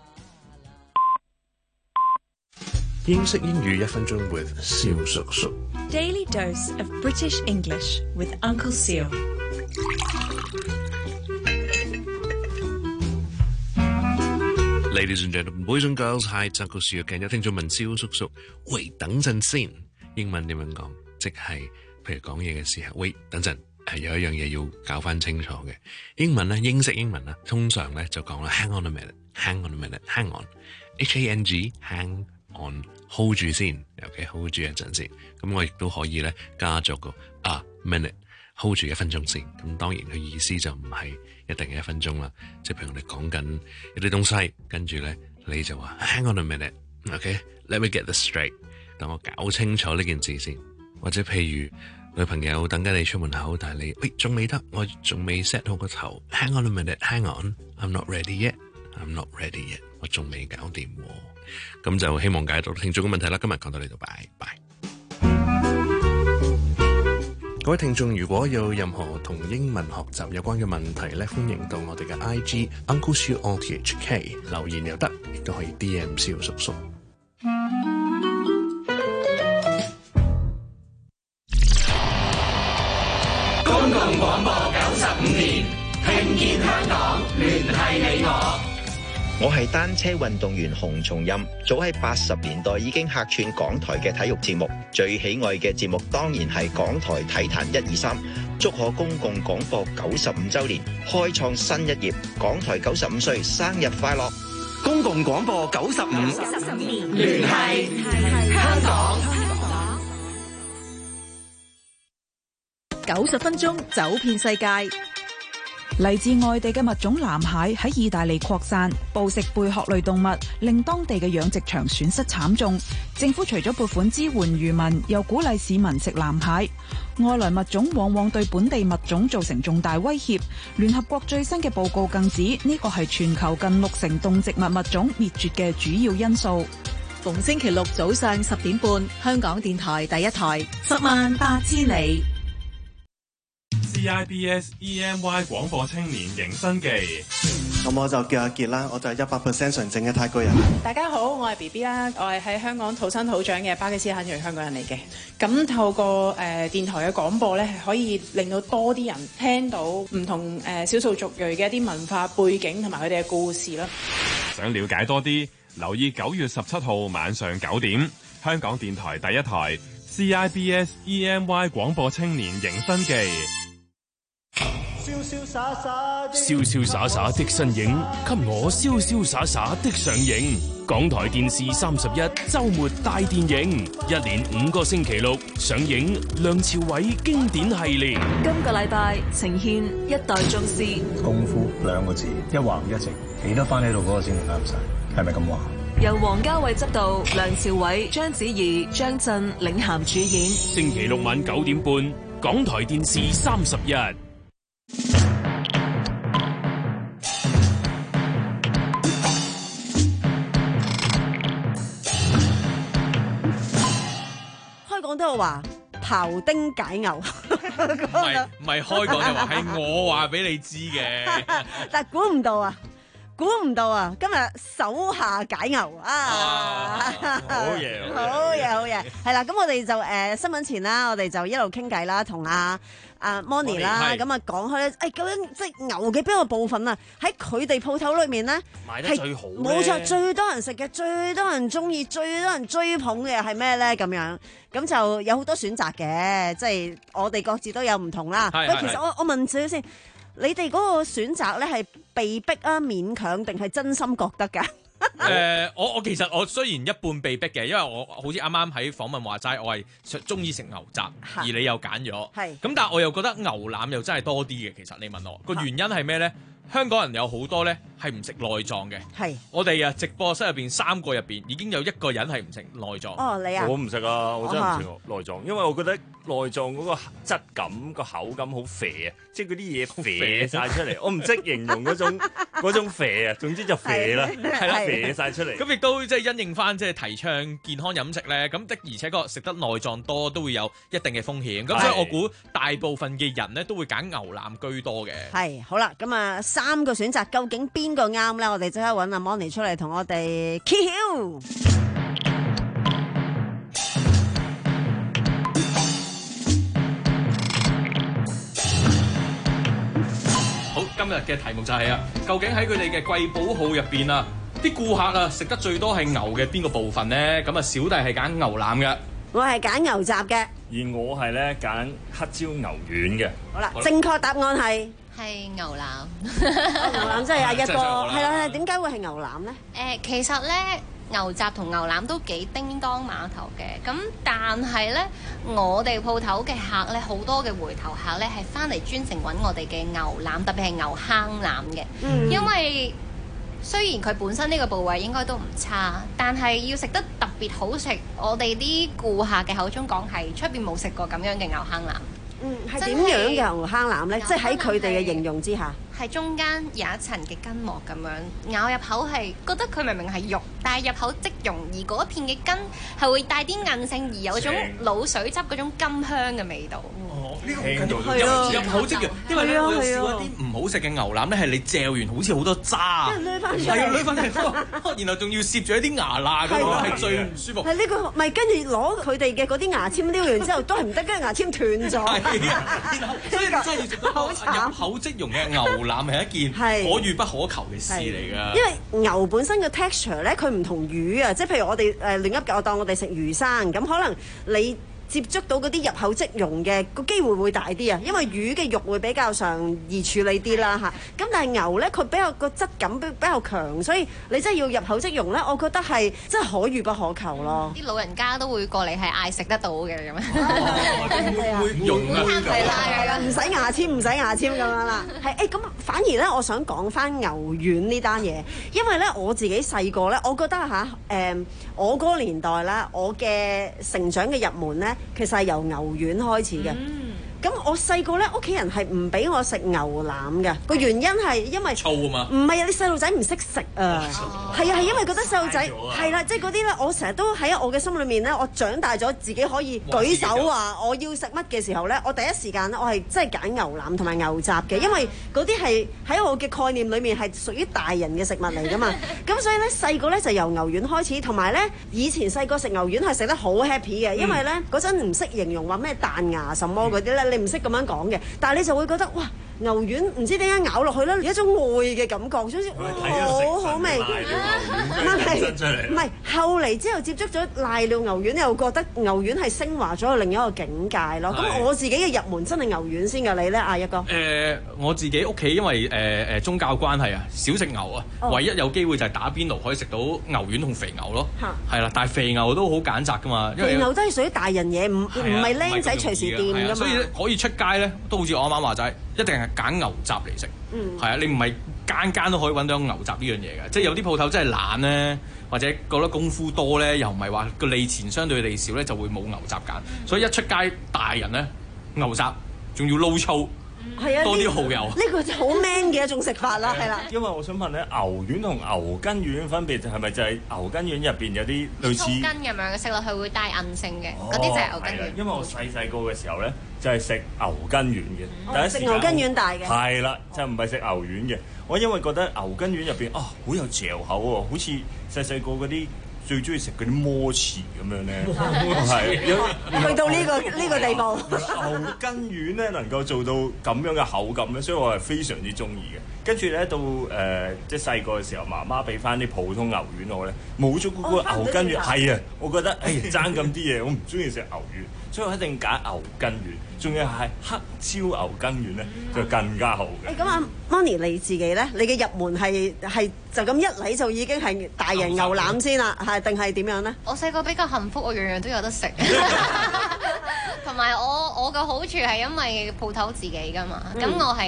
英式英語一分鐘 with 蕭叔叔。
Daily dose of British English with Uncle Seal。
Ladies and gentlemen, boys and girls, hi, it's Uncle Seal。有聽眾問蕭叔叔，喂，等陣先，英文點樣講？即係譬如講嘢嘅時候，喂，等陣，係有一樣嘢要搞翻清楚嘅。英文咧，英式英文啦，通常咧就講啦 ，hang on a minute，hang on a minute，hang on，H A N G，hang on，hold 住先 ，OK，hold 住一陣先。咁我亦都可以咧加咗個啊 minute，hold 住一分鐘先。咁當然佢意思就唔係一定係一分鐘啦，即係譬如我哋講緊一啲東西，跟住咧你就話 hang on a minute，OK，let me get this straight，等我搞清楚呢件事先。或者譬如女朋友等緊你出門口，但係你喂仲未得，我仲未 set 好個頭 ，hang on a minute，hang on，I'm not ready yet，I'm not ready yet，我仲未搞掂。咁就希望解答聽眾嘅問題啦。今日講到呢度，拜拜。各位聽眾，如果有任何同英文學習有關嘅問題咧，歡迎到我哋嘅 I G Uncle Siu O T H K 留言又得，亦都可以 D M 蕭叔叔。
公共廣播九十五年，聽見香港，聯繫你我。
我係單車運動員洪松蔭，早喺八十年代已經客串港台嘅體育節目，最喜愛嘅節目當然係港台體壇一二三。祝賀公共廣播九十五週年，開創新一頁，港台九十五歲生日快樂！公共廣播九十五年，聯繫香港。
九十分鐘走遍世界。
嚟自外地嘅物種藍蟹喺意大利擴散，捕食貝殼類動物，令當地嘅養殖場損失慘重。政府除咗撥款支援漁民，又鼓勵市民食藍蟹。外來物種往往對本地物種造成重大威脅。聯合國最新嘅報告更指，呢個係全球近六成動植物物種滅絕嘅主要因素。
逢星期六早上十點半，香港電台第一台，十萬八千里。
C I B S E M Y 廣播青年迎新記，
咁我就叫阿傑啦，我就係一百 percent 純正嘅泰國人。
大家好，我係 B B 啦，我係喺香港土生土長嘅巴基斯坦裔香港人嚟嘅。咁透過誒、呃、電台嘅廣播咧，係可以令到多啲人聽到唔同誒少數族裔嘅一啲文化背景同埋佢哋嘅故事啦。
想了解多啲，留意九月十七號晚上九點，香港電台第一台 C I B S E M Y 廣播青年迎新記。
瀟瀟灑灑
瀟瀟灑灑的身影，給我瀟瀟灑灑的上映。港台電視三十一周末大電影，一連五個星期六上映梁朝偉經典系列。
今個禮拜呈現一代宗師。
功夫兩個字，一橫一直，企得翻喺度嗰個先至啱晒，係咪咁話？
由王家衛執導，梁朝偉、章子怡、張震領銜主演。
星期六晚九點半，港台電視三十一。
開講都有話庖丁解牛，
唔係唔係開講就話係我話俾你知嘅，
但估唔到啊！估唔到啊！今日手下解牛啊！好嘢，好嘢，好嘢！係啦，咁我哋就誒、呃、新聞前啦，我哋就一路傾偈啦，同阿阿 Moni 啦，咁啊講開咧，誒究竟即係牛嘅邊個部分啊？喺佢哋鋪頭裏面咧，
賣得最好，
冇錯，最多人食嘅，最多人中意，最多人追捧嘅係咩咧？咁樣咁就有好多選擇嘅，即係我哋各自都有唔同啦。喂，其實我我問少少先。你哋嗰個選擇咧係被逼啊、勉強定係真心覺得㗎？誒、
呃，我我其實我雖然一半被逼嘅，因為我好似啱啱喺訪問話齋，我係中意食牛雜，而你又揀咗，係咁，但係我又覺得牛腩又真係多啲嘅。其實你問我個原因係咩咧？香港人有好多咧係唔食內臟嘅，係我哋啊直播室入邊三個入邊已經有一個人係唔食內臟。
哦，你啊，
我唔食啊，我真係唔食內臟，因為我覺得內臟嗰個質感、個口感好肥啊，即係嗰啲嘢肥晒出嚟。我唔識形容嗰種嗰種肥啊，總之就肥啦，係啦，肥晒出嚟。
咁亦都即係因應翻即係提倡健康飲食咧，咁的而且確食得內臟多都會有一定嘅風險。咁所以我估大部分嘅人咧都會揀牛腩居多嘅。
係好啦，咁啊三個選擇究竟邊個啱咧？我哋即刻揾阿 Moni 出嚟同我哋揭曉。
好，今日嘅題目就係啊，究竟喺佢哋嘅貴寶號入邊啊，啲顧客啊食得最多係牛嘅邊個部分咧？咁啊，小弟係揀牛腩嘅，
我係揀牛雜嘅，
而我係咧揀黑椒牛丸嘅。
好啦，正確答案係
係牛腩。
牛腩即係阿一哥，
即係我啦
係啦，點解會係牛腩咧？
誒，其實咧牛雜同牛腩都幾叮當碼頭嘅，咁但係咧我哋鋪頭嘅客咧好多嘅回頭客咧係翻嚟專程揾我哋嘅牛腩，特別係牛坑腩嘅，
嗯
因為雖然佢本身呢個部位應該都唔差，但係要食得特別好食，我哋啲顧客嘅口中講係出邊冇食過咁樣嘅牛坑腩。
嗯，係點樣嘅牛坑腩咧？即係喺佢哋嘅形容之下，
係中間有一層嘅筋膜咁樣，咬入口係覺得佢明明係肉，但係入口即溶，而嗰一片嘅筋係會帶啲韌性，而有種滷水汁嗰種甘香嘅味道。
哦，呢個好緊要，入口即溶。因為咧，我有試過一啲唔好食嘅牛腩咧，係你嚼完好似好多渣，
攣翻出嚟，
係啊，攣翻出嚟，然後仲要攝住一啲牙罅嗰個係最唔舒服。
係呢個咪跟住攞佢哋嘅嗰啲牙籤撩完之後都係唔得，跟住牙籤斷咗。
所以真係要食到入口即溶嘅牛腩係一件可遇不可求嘅事嚟㗎。
因為牛本身嘅 texture 咧，佢唔同魚啊，即係譬如我哋誒另一個，我當我哋食魚生咁，可能你接觸到嗰啲入口即溶嘅個機會會大啲啊，因為魚嘅肉會比較上易處理啲啦嚇。咁但係牛咧，佢比較個質感比比較強，所以你真係要入口即溶咧，我覺得係真係可遇不可求咯。
啲老人家都會過嚟係嗌食得到嘅咁樣。
會用啊，
係啦，唔使牙籤，唔使牙籤咁樣啦。係誒，咁反而咧，我想講翻牛丸呢單嘢，因為咧我自己細個咧，我覺得嚇誒，我嗰個年代啦，我嘅成長嘅入門咧。其實係由牛丸開始嘅，咁、嗯、我細個咧屋企人係唔俾我食牛腩嘅，個原因係因為
粗啊嘛，
唔係啊，你細路仔唔識食啊，係啊係因為覺得細路仔係啦，即係嗰啲咧，我成日都喺我嘅心裏面咧，我長大咗自己可以舉手話我要食乜嘅時候咧，我第一時間咧我係真係揀牛腩同埋牛雜嘅，因為嗰啲係喺我嘅概念裏面係屬於大人嘅食物嚟噶嘛，咁所以咧細個咧就由牛丸開始，同埋咧以前細個食牛丸係食得好 happy 嘅，因為咧嗰陣唔識形容話咩彈牙什麼嗰啲咧，你唔識咁樣講嘅，但係你就會覺得哇牛丸唔知點解咬落去咧，有一種愛嘅感覺，總之好好味。唔係唔係，後嚟之後接觸咗瀨尿牛丸，又覺得牛丸係升華咗另一個境界咯。咁我自己嘅入門真係牛丸先㗎，你咧阿一哥？
誒，我自己屋企因為誒誒宗教關係啊，少食牛啊，唯一有機會就係打邊爐可以食到牛丸同肥牛咯。係啦，但係肥牛都好揀擇㗎嘛，因為
肥牛都係屬於大人嘢，唔唔係僆仔隨時掂㗎嘛。
所以可以出街咧，都好似我啱啱話齋，一定係揀牛雜嚟食。係啊，你唔係間間都可以揾到牛雜呢樣嘢嘅，即係有啲鋪頭真係懶咧，或者覺得功夫多咧，又唔係話個利錢相對利少咧，就會冇牛雜揀。所以一出街大人咧，牛雜仲要撈粗。
係啊，
多啲蠔油，
呢個就好 man 嘅一種食法啦，係啦。
因為我想問咧，牛丸同牛筋丸分別係咪就係牛筋丸入邊有啲類似
葱筋咁樣嘅，食落去會帶韌性嘅，嗰啲就係牛筋丸。
因為我細細個嘅時候咧，就係食牛筋丸嘅，第一
食牛筋丸大嘅。
係啦，就唔係食牛丸嘅。我因為覺得牛筋丸入邊啊，好有嚼口喎，好似細細個嗰啲。最中意食嗰啲摩茨咁樣咧，係
去到呢個呢個地步。
牛筋丸咧能夠做到咁樣嘅口感咧，所以我係非常之中意嘅。跟住咧到誒即係細個嘅時候，媽媽俾翻啲普通牛丸我咧，冇咗嗰個牛筋丸，係啊，我覺得誒爭咁啲嘢，我唔中意食牛丸，所以我一定揀牛筋丸。仲要係黑椒牛筋丸咧，就更加好嘅。
咁啊 Moni 你自己咧，你嘅入門係係就咁一嚟就已經係大型牛腩先啦，係定係點樣咧？
我細個比較幸福，我樣樣都有得食。同埋我我嘅好處係因為鋪頭自己㗎嘛，咁、嗯、我係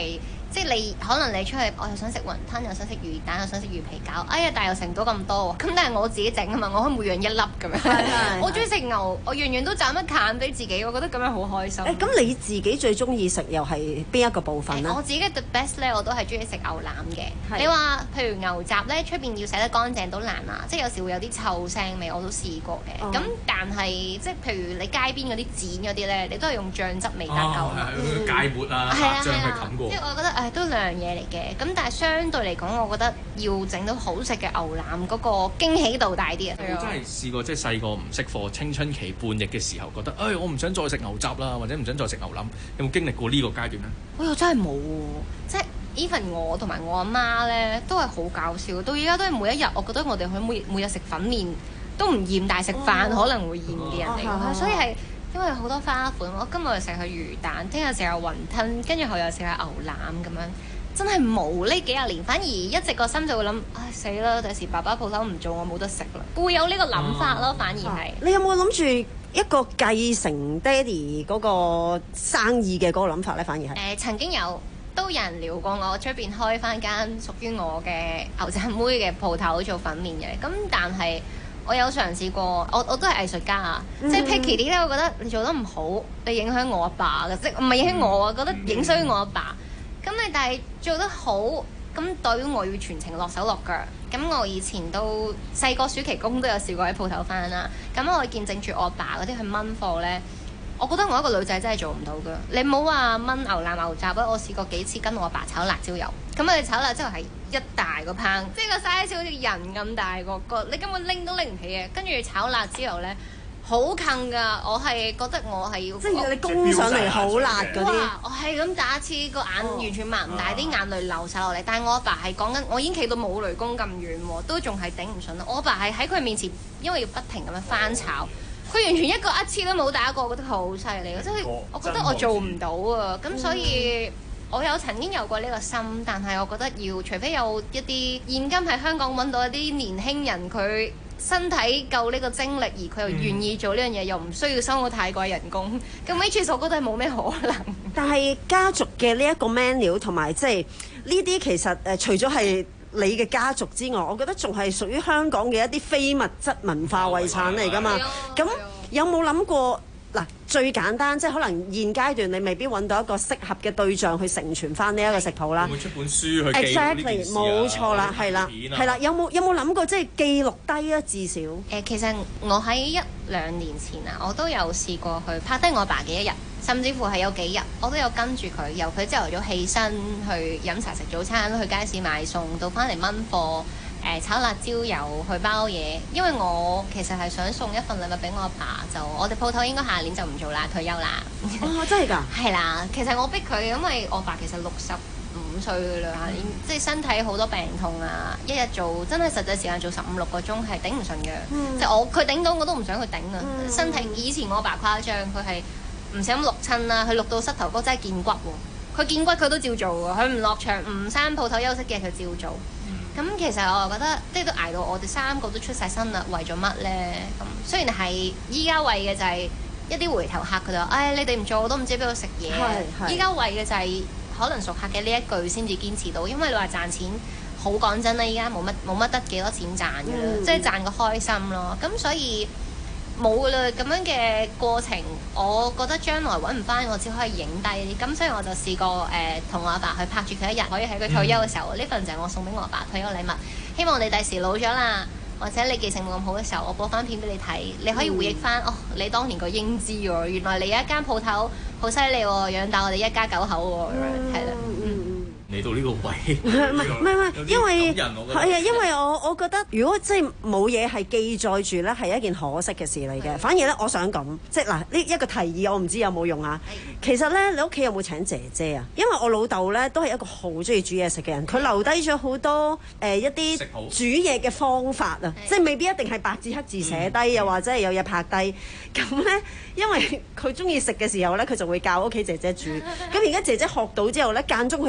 即係你可能你出去，我又想食雲吞，又想食魚蛋，又想食魚皮餃，哎呀，但係又食唔到咁多喎。咁但係我自己整啊嘛，我可以每樣一粒咁樣。我中意食牛，我樣樣都斬一揀俾自己，我覺得咁樣好開心。
誒，咁你自己最中意食又係邊一個部分咧？
我自己嘅 the best 咧，我都係中意食牛腩嘅。你話譬如牛雜咧，出邊要洗得乾淨都難啊，即係有時會有啲臭腥味，我都試過嘅。咁但係即係譬如你街邊嗰啲剪嗰啲咧，你都係用醬汁味得夠嘛，
芥末啊、白醬去冚過。
即係我覺得誒都兩樣嘢嚟嘅，咁但係相對嚟講，我覺得要整到好食嘅牛腩嗰個驚喜度大啲啊！
我真係試過，即係細個唔識貨，青春期叛逆嘅時候，覺得誒、哎、我唔想再食牛雜啦，或者唔想再食牛腩，有冇經歷過呢個階段咧？
我又真係冇喎，即係 even 我同埋我阿媽咧都係好搞笑，到而家都係每一日，我覺得我哋去每每日食粉麵都唔厭，但係食飯可能會厭嘅人嚟嘅，哦、所以係。因為好多花款，我今日又食下魚蛋，聽日食下雲吞，跟住後又食下牛腩咁樣，真係冇呢幾廿年，反而一直個心就會諗，唉死啦！第時爸爸鋪頭唔做，我冇得食啦，會有呢個諗法咯。反而係
你有冇諗住一個繼承爹哋嗰個生意嘅嗰個諗法咧？反而係誒、
呃、曾經有都有人聊過我出邊開翻間屬於我嘅牛雜妹嘅鋪頭做粉麵嘅，咁但係。我有嘗試過，我我都係藝術家啊，嗯、即係 picky 啲咧，我覺得你做得唔好，你影響我阿爸嘅，即係唔係影響我啊？覺得影衰我阿爸。咁你但係做得好，咁代表我要全程落手落腳。咁我以前都細個暑期工都有試過喺鋪頭返啦。咁我見證住我阿爸嗰啲去炆貨咧，我覺得我一個女仔真係做唔到㗎。你唔好話炆牛腩牛雜啊，我試過幾次跟我阿爸炒辣椒油。咁我哋炒辣椒油係一大個烹，即係個 size 好似人咁大個個，你根本拎都拎唔起嘅。跟住炒辣椒油咧，好近㗎。我係覺得我係要
即係你攻上嚟好辣嗰啲。
我係咁打一次個眼完全擘唔大，啲、哦、眼淚流晒落嚟。但係我阿爸係講緊，我已經企到冇雷公咁遠喎，都仲係頂唔順。我阿爸係喺佢面前，因為要不停咁樣翻炒，佢完全一個一次都冇打過，我覺得好犀利。即係我覺得我做唔到啊，咁所以。嗯我有曾經有過呢個心，但係我覺得要除非有一啲現今喺香港揾到一啲年輕人，佢身體夠呢個精力，而佢又願意做呢樣嘢，嗯、又唔需要收我太貴人工，咁 which 我覺得係冇咩可能。
但係家族嘅呢一個 menu 同埋即係呢啲其實誒、呃，除咗係你嘅家族之外，我覺得仲係屬於香港嘅一啲非物質文化遺產嚟㗎嘛。咁、哦、有冇諗過？嗱，最簡單即係可能現階段你未必揾到一個適合嘅對象去承傳翻呢一個食譜啦。
會出本書去記錄呢件事啊。
Exactly，冇錯啦，係啦，係啦。有冇有冇諗過即係記錄低啊？至少誒、
呃，其實我喺一兩年前啊，我都有試過去拍低我爸嘅一日，甚至乎係有幾日我都有跟住佢，由佢朝頭早起身去飲茶食早餐，去街市買餸，到翻嚟炆貨。誒、呃、炒辣椒油去包嘢，因為我其實係想送一份禮物俾我阿爸，就我哋鋪頭應該下年就唔做啦，退休啦。
哦，真係㗎？
係啦，其實我逼佢，因為我爸其實六十五歲㗎啦，嗯、即係身體好多病痛啊，一日做真係實際時間做十五六個鐘係頂唔順嘅，嗯、即係我佢頂到我都唔想佢頂啊。嗯、身體以前我阿爸誇張，佢係唔想錄親啦，佢錄到膝頭哥真係見骨喎，佢見骨佢都照做喎，佢唔落場唔閂鋪頭休息嘅佢照做。咁其實我又覺得，即係都捱到我哋三個都出晒身啦，為咗乜咧？咁雖然係依家為嘅就係一啲回頭客，佢就話：唉、哎，你哋唔做我都唔知邊度食嘢。依家為嘅就係可能熟客嘅呢一句先至堅持到，因為你話賺錢好講真啦，依家冇乜冇乜得幾多錢賺嘅啦，嗯、即係賺個開心咯。咁所以冇噶啦，咁樣嘅過程，我覺得將來揾唔翻，我只可以影低。咁所以我就試過誒，同、呃、我阿爸去拍住佢一日，可以喺佢退休嘅時候，呢、嗯、份就係我送俾我阿爸退休禮物。希望你第時老咗啦，或者你記性冇咁好嘅時候，我播翻片俾你睇，你可以回憶翻、嗯、哦，你當年個英姿喎，原來你有一間鋪頭好犀利喎，養大我哋一家九口喎，咁樣係啦。
嚟到呢個位，
唔係唔係唔係，因為係啊，因為我我覺得如果即係冇嘢係記載住咧，係一件可惜嘅事嚟嘅。的反而咧，我想講，即係嗱呢一個提議，我唔知有冇用啊。的其實咧，你屋企有冇請姐姐啊？因為我老豆咧都係一個好中意煮嘢食嘅人，佢留低咗好多誒、呃、一啲煮嘢嘅方法啊，的即係未必一定係白字黑字寫低，嗯、又或者係有嘢拍低。咁咧，因為佢中意食嘅時候咧，佢就會教屋企姐姐煮。咁而家姐姐學到之後咧，間中佢又會煮翻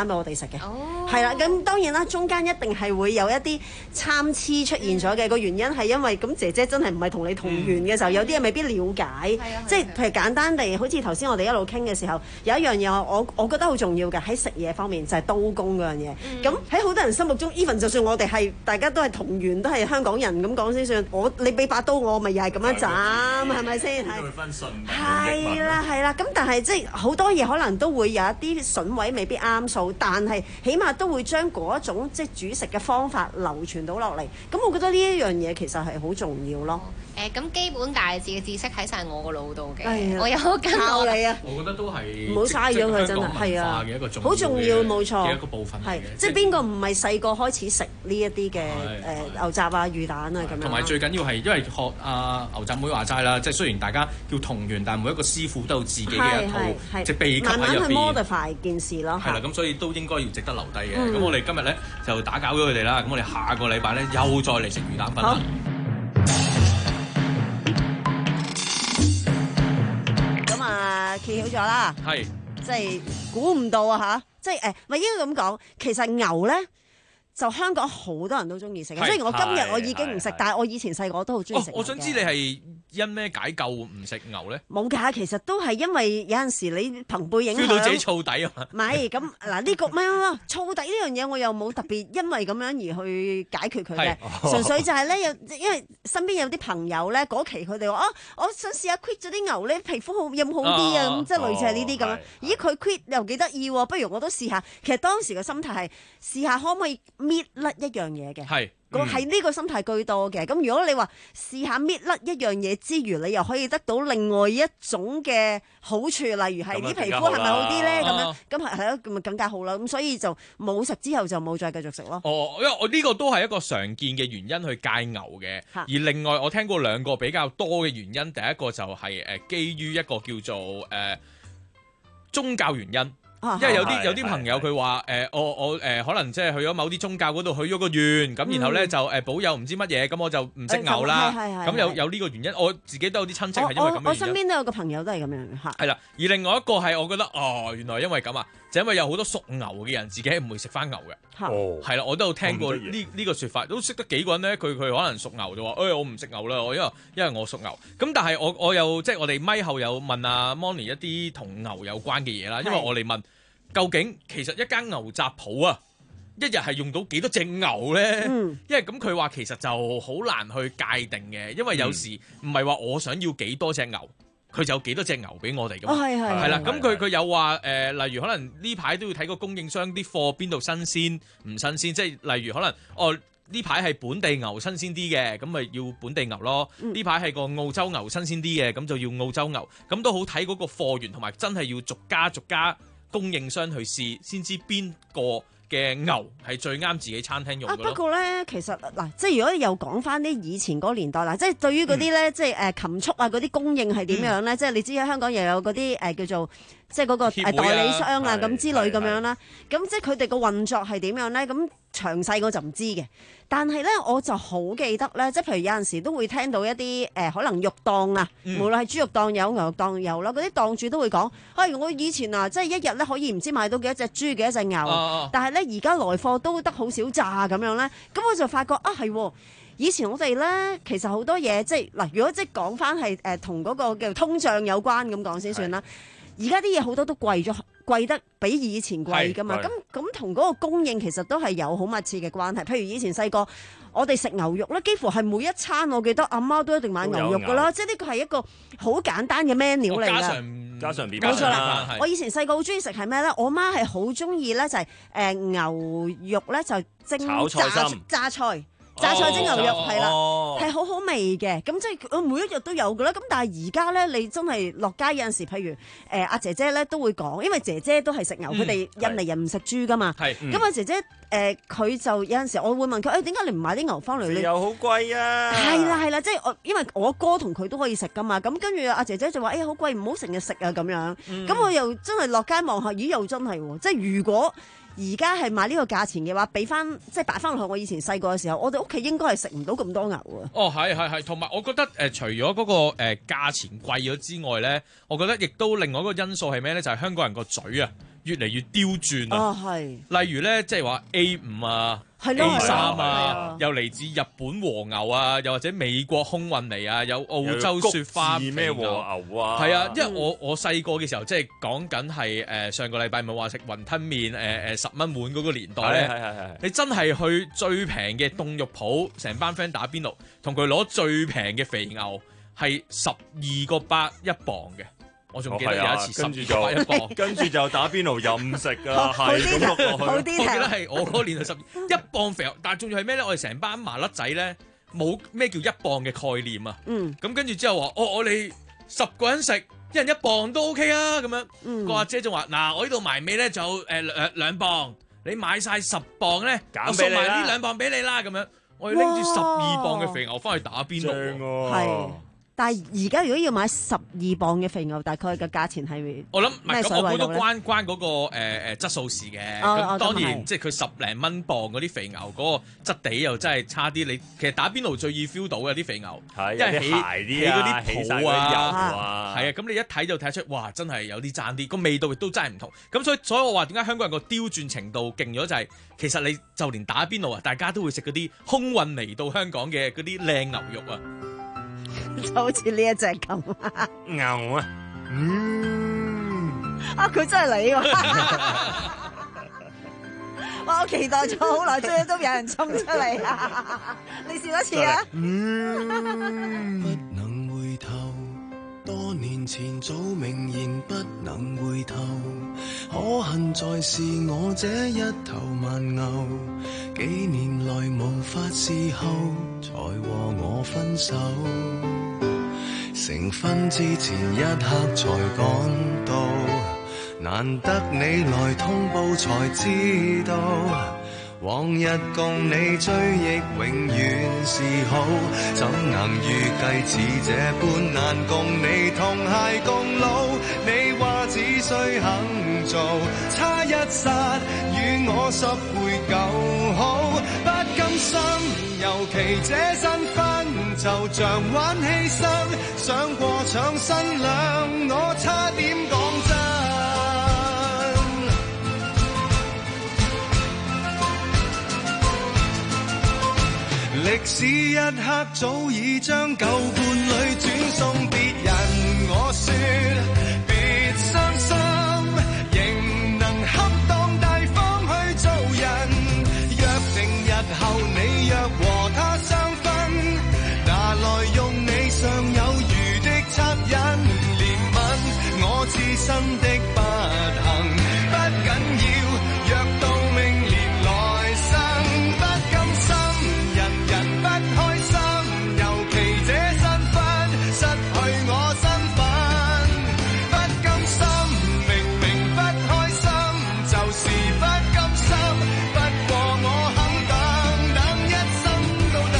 俾我哋食嘅。係啦、oh.，咁當然啦，中間一定係會有一啲參差出現咗嘅。個、mm. 原因係因為咁姐姐真係唔係同你同源嘅時候，mm. 有啲嘢未必了解。Mm. 即係譬如簡單地，好似頭先我哋一路傾嘅時候，有一樣嘢我我覺得好重要嘅喺食嘢方面就係、是、刀工嗰樣嘢。咁喺好多人心目中 ，even 就算我哋係大家都係同源，都係香港人咁講先算。我你俾把刀我，咪又係咁樣斬，係咪先？係
分順
係啦係啦。咁但係即係好多嘢可能都會有一啲筍位未必啱數，但係起碼都會將嗰一種即係煮食嘅方法流傳到落嚟。咁我覺得呢一樣嘢其實係好重要咯。
誒咁、呃、基本大致嘅知識喺晒我個腦度嘅，
哎、
我有跟
靠你啊！
我覺得都係
唔好嘥咗佢，真係係啊，好重要冇錯
嘅一個部分
係，即係邊個唔係細個開始食呢一啲嘅誒牛雜啊、魚蛋啊咁樣。
同埋最緊要係因為學阿、啊、牛雜妹話齋啦，即係雖然大家叫同源，但係每一個師傅都有自己嘅一套即係秘笈喺入邊。慢慢去 modify 件事咯。係啦，咁所以都應該要值得留低嘅。咁、嗯、我哋今日咧就打攪咗佢哋啦。咁我哋下個禮拜咧又再嚟食魚蛋粉啦。
揭曉咗啦，
係
即係估唔到啊吓，即係誒，咪應該咁講，其實牛咧就香港好多人都中意食嘅，雖然我今日我已經唔食，但係我以前細個都好中意食。
我想知你係因咩解救唔食牛咧？
冇㗎，其實都係因為有陣時你朋輩影響，
feel到自己燥底啊嘛。
唔係咁嗱，呢個咩啊？燥底呢樣嘢我又冇特別因為咁樣而去解決佢嘅，純粹就係咧有，因為身邊有啲朋友咧嗰期佢哋話啊，我想試下 quit 咗啲牛咧，皮膚好有冇好啲啊？咁即係類似係呢啲咁樣。咦，佢 quit 又幾得意喎，不如我都試下。其實當時嘅心態係試下可唔可以搣甩一樣嘢嘅。係。個係呢個心態居多嘅，咁如果你話試下搣甩一樣嘢之餘，你又可以得到另外一種嘅好處，例如係啲皮膚係咪好啲咧？咁樣咁係係咯，咁咪更加好啦。咁所以就冇食之後就冇再繼續食咯。
哦，因為我呢個都係一個常見嘅原因去戒牛嘅。而另外我聽過兩個比較多嘅原因，第一個就係誒基於一個叫做誒、呃、宗教原因。因為有啲有啲朋友佢話誒我我誒、呃、可能即係去咗某啲宗教嗰度許咗個願，咁、嗯、然後咧就誒保佑唔知乜嘢，咁我就唔食牛啦。咁、嗯、有有呢個原因，我自己都有啲親戚係因為咁樣。
我我身邊都有個朋友都係咁樣嚇。係
啦，而另外一個係我覺得哦，原來因為咁啊，就因為有好多屬牛嘅人自己係唔會食翻牛嘅。哦，係啦，我都有聽過呢呢個説法，都識得幾個人咧，佢佢可能屬牛就話，誒、哎、我唔食牛啦，我因為因為我屬牛。咁但係我我又即係我哋咪後有問阿 Moni 一啲同牛有關嘅嘢啦，因為我哋問。究竟其實一間牛雜鋪啊，一日係用到幾多隻牛咧？嗯、因為咁佢話其實就好難去界定嘅，因為有時唔係話我想要幾多隻牛，佢就有幾多隻牛俾我哋㗎嘛。係係係啦，咁佢佢有話誒、呃，例如可能呢排都要睇個供應商啲貨邊度新鮮唔新鮮，即係例如可能哦呢排係本地牛新鮮啲嘅，咁咪要本地牛咯。呢排係個澳洲牛新鮮啲嘅，咁就要澳洲牛。咁都好睇嗰個貨源同埋真係要逐家逐家。供應商去試先知邊個嘅牛係最啱自己餐廳用嘅咯。
啊，不過咧，其實嗱，即係如果又講翻啲以前嗰個年代啦，即係對於嗰啲咧，即係誒禽畜啊嗰啲供應係點樣咧？嗯、即係你知喺香港又有嗰啲誒叫做即係嗰個代理商啊咁之類咁樣啦。咁即係佢哋個運作係點樣咧？咁詳細我就唔知嘅。但係咧，我就好記得咧，即係譬如有陣時都會聽到一啲誒、呃、可能肉檔啊，嗯、無論係豬肉檔有牛肉檔有啦，嗰啲檔主都會講，哎，我以前啊，即係一日咧可以唔知買到幾多隻豬幾多隻牛，啊、但係咧而家來貨都得好少炸咁樣咧，咁我就發覺啊係，以前我哋咧其實好多嘢即係嗱，如果即係講翻係誒同嗰個叫通脹有關咁講先算啦。而家啲嘢好多都貴咗，貴得比以前貴噶嘛。咁咁同嗰個供應其實都係有好密切嘅關係。譬如以前細個，我哋食牛肉咧，幾乎係每一餐，我記得阿媽都一定買牛肉噶啦。即係呢個係一個好簡單嘅 menu 嚟㗎。加
上加上 B B
冇錯啦。我以前細個好中意食係咩咧？我媽係好中意咧，就係誒牛肉咧就蒸
炒菜
炸榨菜。榨菜蒸牛肉係啦，
哦，
係好好味嘅。咁即係我每一日都有㗎啦。咁但係而家咧，你真係落街有陣時，譬如誒阿、呃、姐姐咧都會講，因為姐姐都係食牛，佢哋、嗯、印尼人唔食豬㗎嘛。係咁阿姐姐誒，佢、呃、就有陣時我會問佢誒點解你唔買啲牛翻嚟？你
又好貴啊！
係啦係啦，即係我因為我哥同佢都可以食㗎嘛。咁跟住阿姐姐就話誒好貴，唔好成日食啊咁樣。咁、嗯、我又真係落街望下，咦又真係喎！即係如果而家係買呢個價錢嘅話，俾翻即係擺翻落去我以前細個嘅時候，我哋屋企應該係食唔到咁多牛啊！
哦，係係係，同埋我覺得誒、呃，除咗嗰、那個誒、呃、價錢貴咗之外咧，我覺得亦都另外一個因素係咩咧？就係、是、香港人個嘴啊， 越嚟越刁鑽啊！
哦，係。
例如咧，即係話 A 五啊。
A
三啊，又嚟自日本和牛啊，又或者美國空運嚟啊，有澳洲雪花肥
咩和牛啊？
係啊，因為我我細個嘅時候，即係講緊係誒上個禮拜咪話食雲吞麵誒誒十蚊碗嗰個年代咧，
係係係
你真係去最平嘅凍肉鋪，成班 friend 打邊爐，同佢攞最平嘅肥牛係十二個八一磅嘅。我仲記得有一次十二個八一磅，
跟住就打邊爐任食㗎，係咁碌落去。
我記得係我嗰年係十一磅肥牛，但係仲要係咩咧？我哋成班麻甩仔咧，冇咩叫一磅嘅概念啊。
嗯。
咁跟住之後話，哦，我哋十個人食，一人一磅都 OK 啊。咁樣。嗯。個阿姐仲話：嗱，我呢度埋尾咧就誒兩兩磅，你買晒十磅咧，我送埋呢兩磅俾你啦。咁樣，我要拎住十二磅嘅肥牛翻去打邊爐。
係。但係而家如果要買十二磅嘅肥牛，大概嘅價錢係
我諗唔係咁，我估都關關嗰、那個誒誒、呃、質素事嘅。咁、哦、當然、哦、即係佢十零蚊磅嗰啲肥牛嗰、那個質地又真係差啲。你其實打邊爐最易 feel 到嘅啲肥牛，因為起起嗰啲泡啊，係啊，咁你一睇就睇得出，哇！真係有啲爭啲，個味道亦都真係唔同。咁所以所以我話點解香港人個刁鑽程度勁咗，就係、是、其實你就連打邊爐啊，大家都會食嗰啲空運嚟到香港嘅嗰啲靚牛肉啊。
就好似呢一隻咁
牛啊，
嗯，啊佢真係你喎，哇！我期待咗好耐，終於都有人衝出嚟啊！你試多次啊！
嗯，不能回頭，多年前早明言不能回頭，可恨在是我這一頭蠻牛，幾年來無法伺候，才和我分手。成婚之前一刻才趕到，難得你來通報才知道，往日共你追憶永遠是好，怎能預計似這般難共你同偕共老？你話只需肯做，差一剎與我十倍舊好，不甘心。尤其這身份就像玩犧牲，想過搶新娘，我差點講真。歷史一刻早已將舊伴侶轉送別人，我說別傷心，仍能恰當大方去做人。約定日後你若和他相分，拿來用你尚有餘的惻隱憐憫我自身的不幸，不緊要，若到明年來生，不甘心，人人不開心，尤其這身份失去我身份，不甘心，明明不開心，就是不甘心，不過我肯等，等一生都等，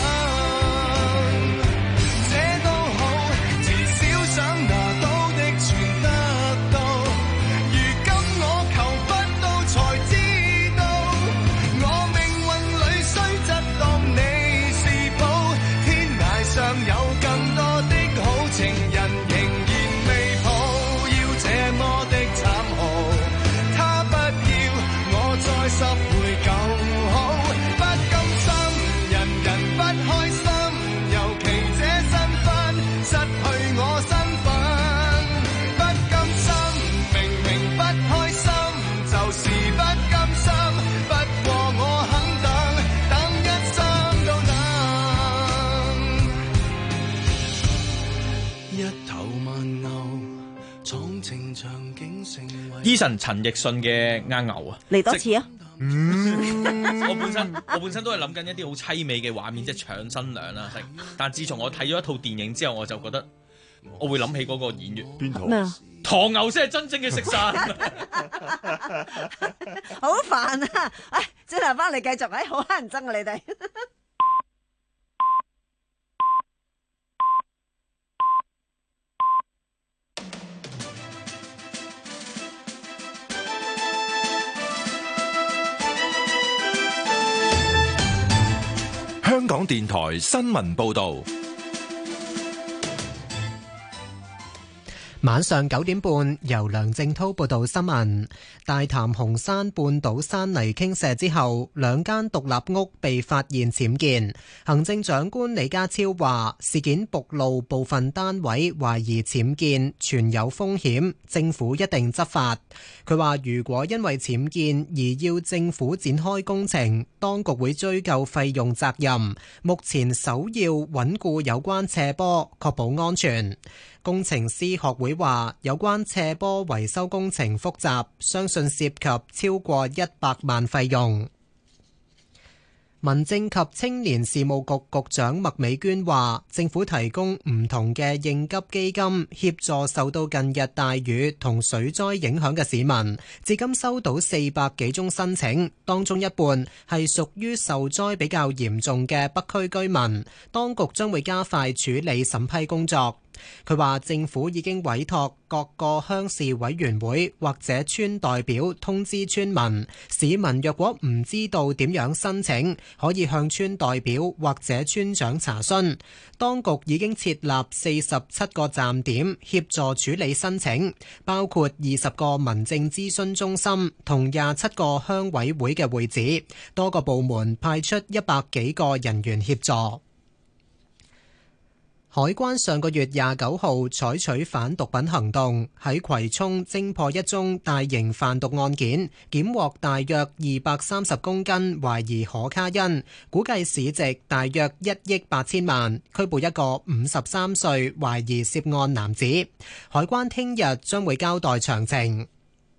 這都好，至少想拿到的全得到，如今我求不到才知道，我命運裏雖則當你是寶，天涯上有更多的好情人仍然未抱，要這麼的慘豪，他不要我再十倍舊好，不甘心，人人不開心，尤其這身份失去我身份，不甘心，明明不開心，就是不甘心，不過我肯等，等一生都等。一頭蠻牛，闖情場竟成為
Eason 陳奕迅嘅啱牛啊，
嚟多次啊！
我本身我本身都係諗緊一啲好凄美嘅畫面，即係搶新娘啦。但自從我睇咗一套電影之後，我就覺得我會諗起嗰個演員邊套
咩啊？
唐牛先係真正嘅食神，
好煩啊！唉，轉頭翻嚟繼續，唉，好乞人憎啊！你哋。
香港電台新聞報道。
晚上九點半，由梁正滔報道新聞。大潭紅山半島山泥傾瀉之後，兩間獨立屋被發現僭建。行政長官李家超話，事件暴露部分單位懷疑僭建，存有風險，政府一定執法。佢話，如果因為僭建而要政府展開工程，當局會追究費用責任。目前首要穩固有關斜坡，確保安全。工程師學會話，有關斜坡維修工程複雜，相信涉及超過一百萬費用。民政及青年事務局局長麥美娟話，政府提供唔同嘅應急基金，協助受到近日大雨同水災影響嘅市民。至今收到四百幾宗申請，當中一半係屬於受災比較嚴重嘅北區居民。當局將會加快處理審批工作。佢話政府已經委託各個鄉事委員會或者村代表通知村民，市民若果唔知道點樣申請，可以向村代表或者村長查詢。當局已經設立四十七個站點協助處理申請，包括二十個民政諮詢中心同廿七個鄉委會嘅會址，多個部門派出一百幾個人員協助。海關上個月廿九號採取反毒品行動，喺葵涌偵破一宗大型販毒案件，檢獲大約二百三十公斤懷疑可卡因，估計市值大約一億八千萬，拘捕一個五十三歲懷疑涉案男子。海關聽日將會交代詳情。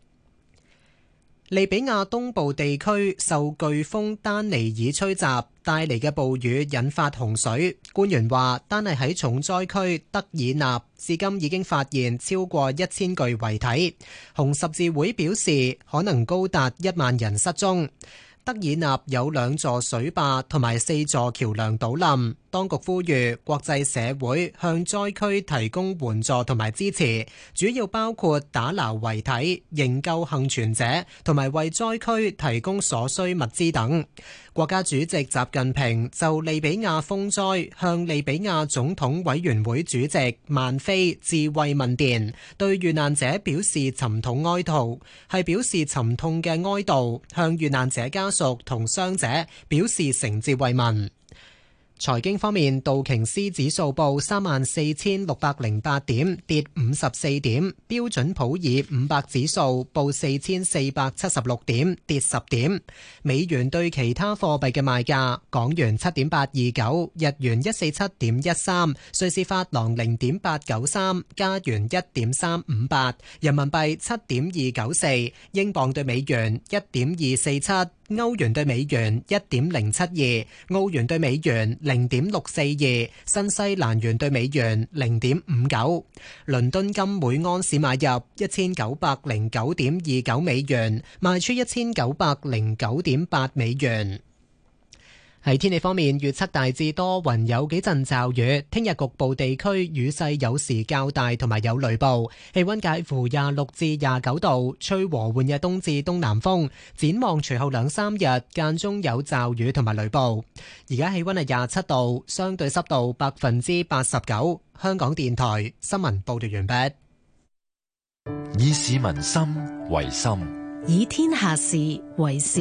利比亞東部地區受颶風丹尼爾吹襲，帶嚟嘅暴雨引發洪水。官員話，單係喺重災區德爾納，至今已經發現超過一千具遺體。紅十字會表示，可能高達一萬人失蹤。德爾納有兩座水壩同埋四座橋梁倒冧，當局呼籲國際社會向災區提供援助同埋支持，主要包括打撈遺體、營救幸存者同埋為災區提供所需物資等。國家主席習近平就利比亞風災向利比亞總統委員會主席曼菲致慰問電，對遇難者表示沉痛哀悼，係表示沉痛嘅哀悼，向遇難者家屬同傷者表示誠摯慰問。財經方面，道瓊斯指數報三萬四千六百零八點，跌五十四點；標準普爾五百指數報四千四百七十六點，跌十點。美元對其他貨幣嘅賣價：港元七點八二九，日元一四七點一三，瑞士法郎零點八九三，加元一點三五八，人民幣七點二九四，英鎊對美元一點二四七。歐元對美元一點零七二，澳元對美元零點六四二，新西蘭元對美元零點五九。倫敦金每安士買入一千九百零九點二九美元，賣出一千九百零九點八美元。喺天氣方面，預測大致多雲，有幾陣驟雨。聽日局部地區雨勢有時較大，同埋有雷暴。氣溫介乎廿六至廿九度，吹和緩嘅東至東南風。展望隨後兩三日間中有驟雨同埋雷暴。而家氣溫係廿七度，相對濕度百分之八十九。香港電台新聞報道完畢。
以市民心為心，
以天下事為事。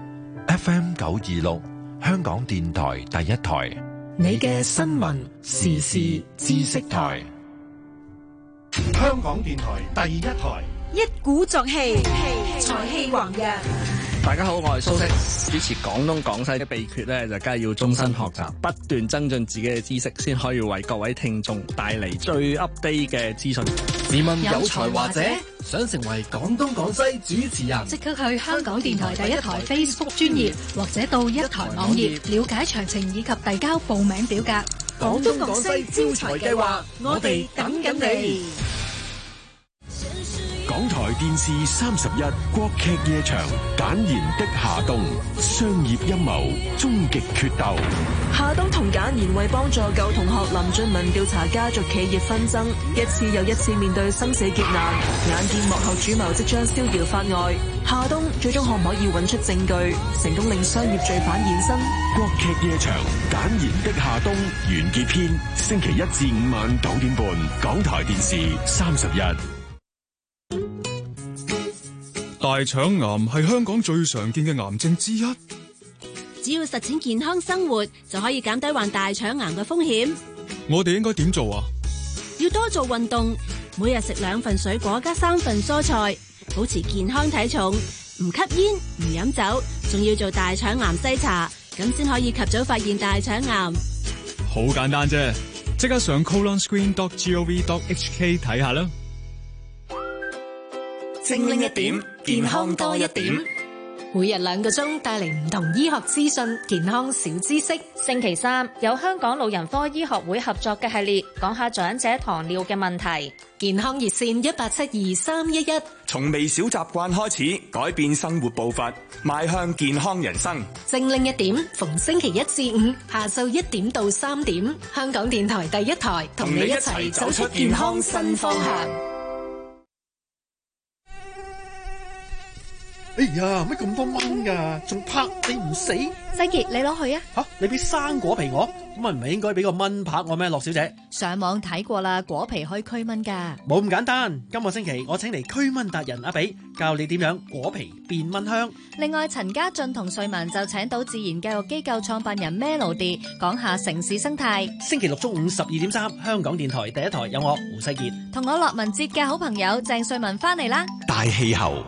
F M 九二六。香港電台第一台，
你嘅新聞時事知識台。
香港電台第一台，
一鼓作氣，才氣橫溢。
大家好，我係蘇軾。主持廣東廣西嘅秘訣咧，就梗係要終身學習，不斷增進自己嘅知識，先可以為各位聽眾帶嚟最 update 嘅資訊。
自問有才華者，想成為廣東廣西主持人，
即刻去香港電台第一台 Facebook 專頁，或者到一台網頁了解詳情以及遞交報名表格。廣東廣西招才計劃，我哋等緊你。
港台電視三十一國劇夜場，簡言的夏冬，商業陰謀，終極決鬥。
夏冬同簡言為幫助舊同學林俊文調查家族企業紛爭，一次又一次面對生死劫難，眼見幕後主謀即將逍遙法外，夏冬最終可唔可以揾出證據，成功令商業罪犯現身？
國劇夜場，簡言的夏冬完結篇，星期一至五晚九點半，港台電視三十一。
大腸癌係香港最常見嘅癌症之一。
只要實踐健康生活，就可以減低患大腸癌嘅風險。
我哋應該點做啊？
要多做運動，每日食兩份水果加三份蔬菜，保持健康體重，唔吸煙唔飲酒，仲要做大腸癌篩查，咁先可以及早發現大腸癌。
好簡單啫，即刻上 colon screen dot gov dot h k 睇下啦。
精靈一點，健康多一點。每日兩個鐘帶嚟唔同醫學資訊、健康小知識。
星期三有香港老人科醫學會合作嘅系列，講下長者糖尿嘅問題。
健康熱線一八七二三一一。
從微小習慣開始，改變生活步伐，邁向健康人生。
精靈一點，逢星期一至五下晝一點到三點，香港電台第一台同你一齊走出健康新方向。
哎呀，乜咁多蚊噶，仲拍你唔死？
世杰，你攞去啊！
吓，你俾生果皮我，咁啊唔係應該俾個蚊拍我咩？樂小姐，
上網睇過啦，果皮可以驅蚊噶。
冇咁簡單，今個星期我請嚟驅蚊達人阿比，教你點樣果皮變蚊香。
另外，陳家俊同瑞文就請到自然教育機構創辦人 Melody 講下城市生態。
星期六中午十二點三，香港電台第一台有我胡世杰，
同我樂文節嘅好朋友鄭瑞文翻嚟啦。
大氣候。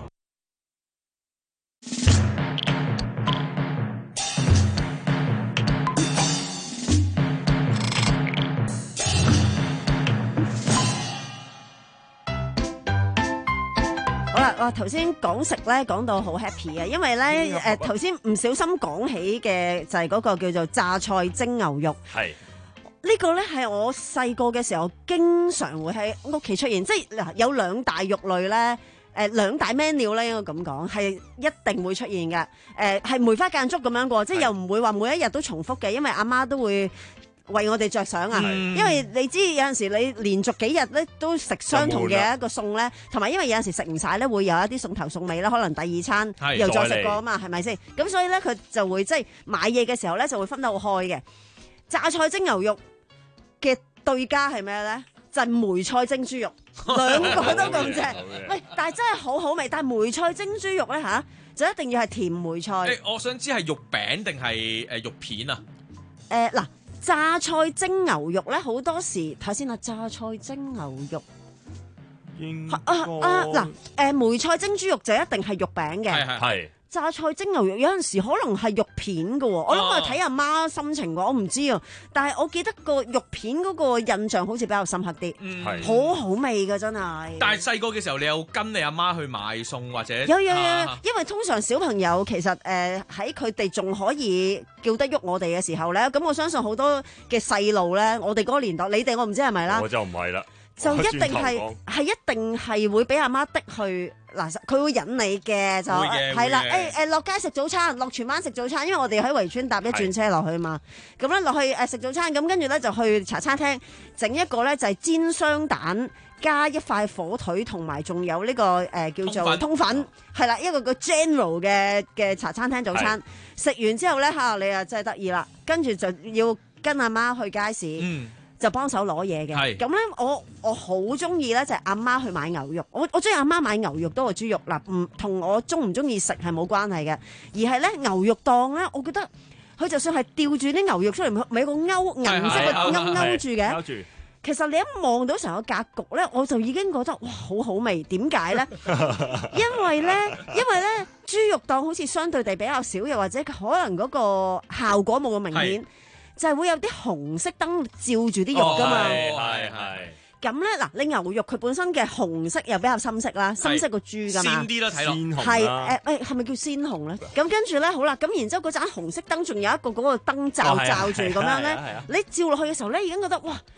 好啦，我頭先講食咧，講到好 happy 啊，因為咧誒頭先唔小心講起嘅就係嗰個叫做榨菜蒸牛肉。係。呢個咧係我細個嘅時候經常會喺屋企出現，即係嗱有兩大肉類咧。誒兩大 menu 咧應該咁講，係一定會出現嘅。誒係梅花間竹咁樣過，即係又唔會話每一日都重複嘅，因為阿媽都會為我哋着想啊。因為你知有陣時你連續幾日咧都食相同嘅一個餸咧，同埋因為有陣時食唔晒咧，會有一啲餸頭餸尾啦，可能第二餐又再食過啊嘛，係咪先？咁所以咧佢就會即係買嘢嘅時候咧就會分得好開嘅。榨菜蒸牛肉嘅對家係咩咧？就係梅菜蒸豬肉，兩個都咁正。喂，但係真係好好味。但係梅菜蒸豬肉咧嚇、啊，就一定要係甜梅菜。
誒，我想知係肉餅定係誒肉片啊？
誒嗱、呃，榨菜蒸牛肉咧，好多時睇先啊，榨菜蒸牛肉。應該啊啊嗱，誒梅菜蒸豬肉就一定係肉餅嘅。係係係。榨菜蒸牛肉有陣時可能係肉片嘅喎，我諗我睇阿媽心情喎，我唔知啊。但係我記得個肉片嗰個印象好似比較深刻啲，嗯、好好味嘅真係。
但係細個嘅時候，你有跟你阿媽去買餸或者？
有有有，啊、因為通常小朋友其實誒喺佢哋仲可以叫得喐我哋嘅時候咧，咁我相信好多嘅細路咧，我哋嗰個年代，你哋我唔知係咪啦。
我就唔係啦。
就一定係係一定係會俾阿媽逼去嗱，佢會引你嘅就係啦，誒誒落街食早餐，落荃灣食早餐，因為我哋喺圍村搭一轉車落去嘛，咁咧落去誒食早餐，咁跟住咧就去茶餐廳整一個咧就係煎雙蛋加一塊火腿，同埋仲有呢個誒叫做通粉，係啦，一個個 general 嘅嘅茶餐廳早餐，食完之後咧嚇你啊真係得意啦，跟住就要跟阿媽去街市。嗯就幫手攞嘢嘅，咁咧我我好中意咧就係阿媽去買牛肉，我我中意阿媽買牛肉多過豬肉嗱，唔同我中唔中意食係冇關係嘅，而係咧牛肉檔咧，我覺得佢就算係吊住啲牛肉出嚟，咪有個勾銀色嘅勾勾住嘅，其實你一望到成個格局咧，我就已經覺得哇好好味，點解咧？因為咧，因為咧豬肉檔好似相對地比較少，又或者可能嗰個效果冇咁明顯。就係會有啲紅色燈照住啲肉噶嘛，係係係。咁咧嗱，你牛肉佢本身嘅紅色又比較深色啦，深色個豬噶嘛，
鮮啲啦睇落，
係誒誒，係咪叫鮮紅咧？咁跟住咧好啦，咁然之後嗰盞紅色燈仲有一個嗰個燈罩罩住咁樣咧，你照落去嘅時候咧已經覺得哇！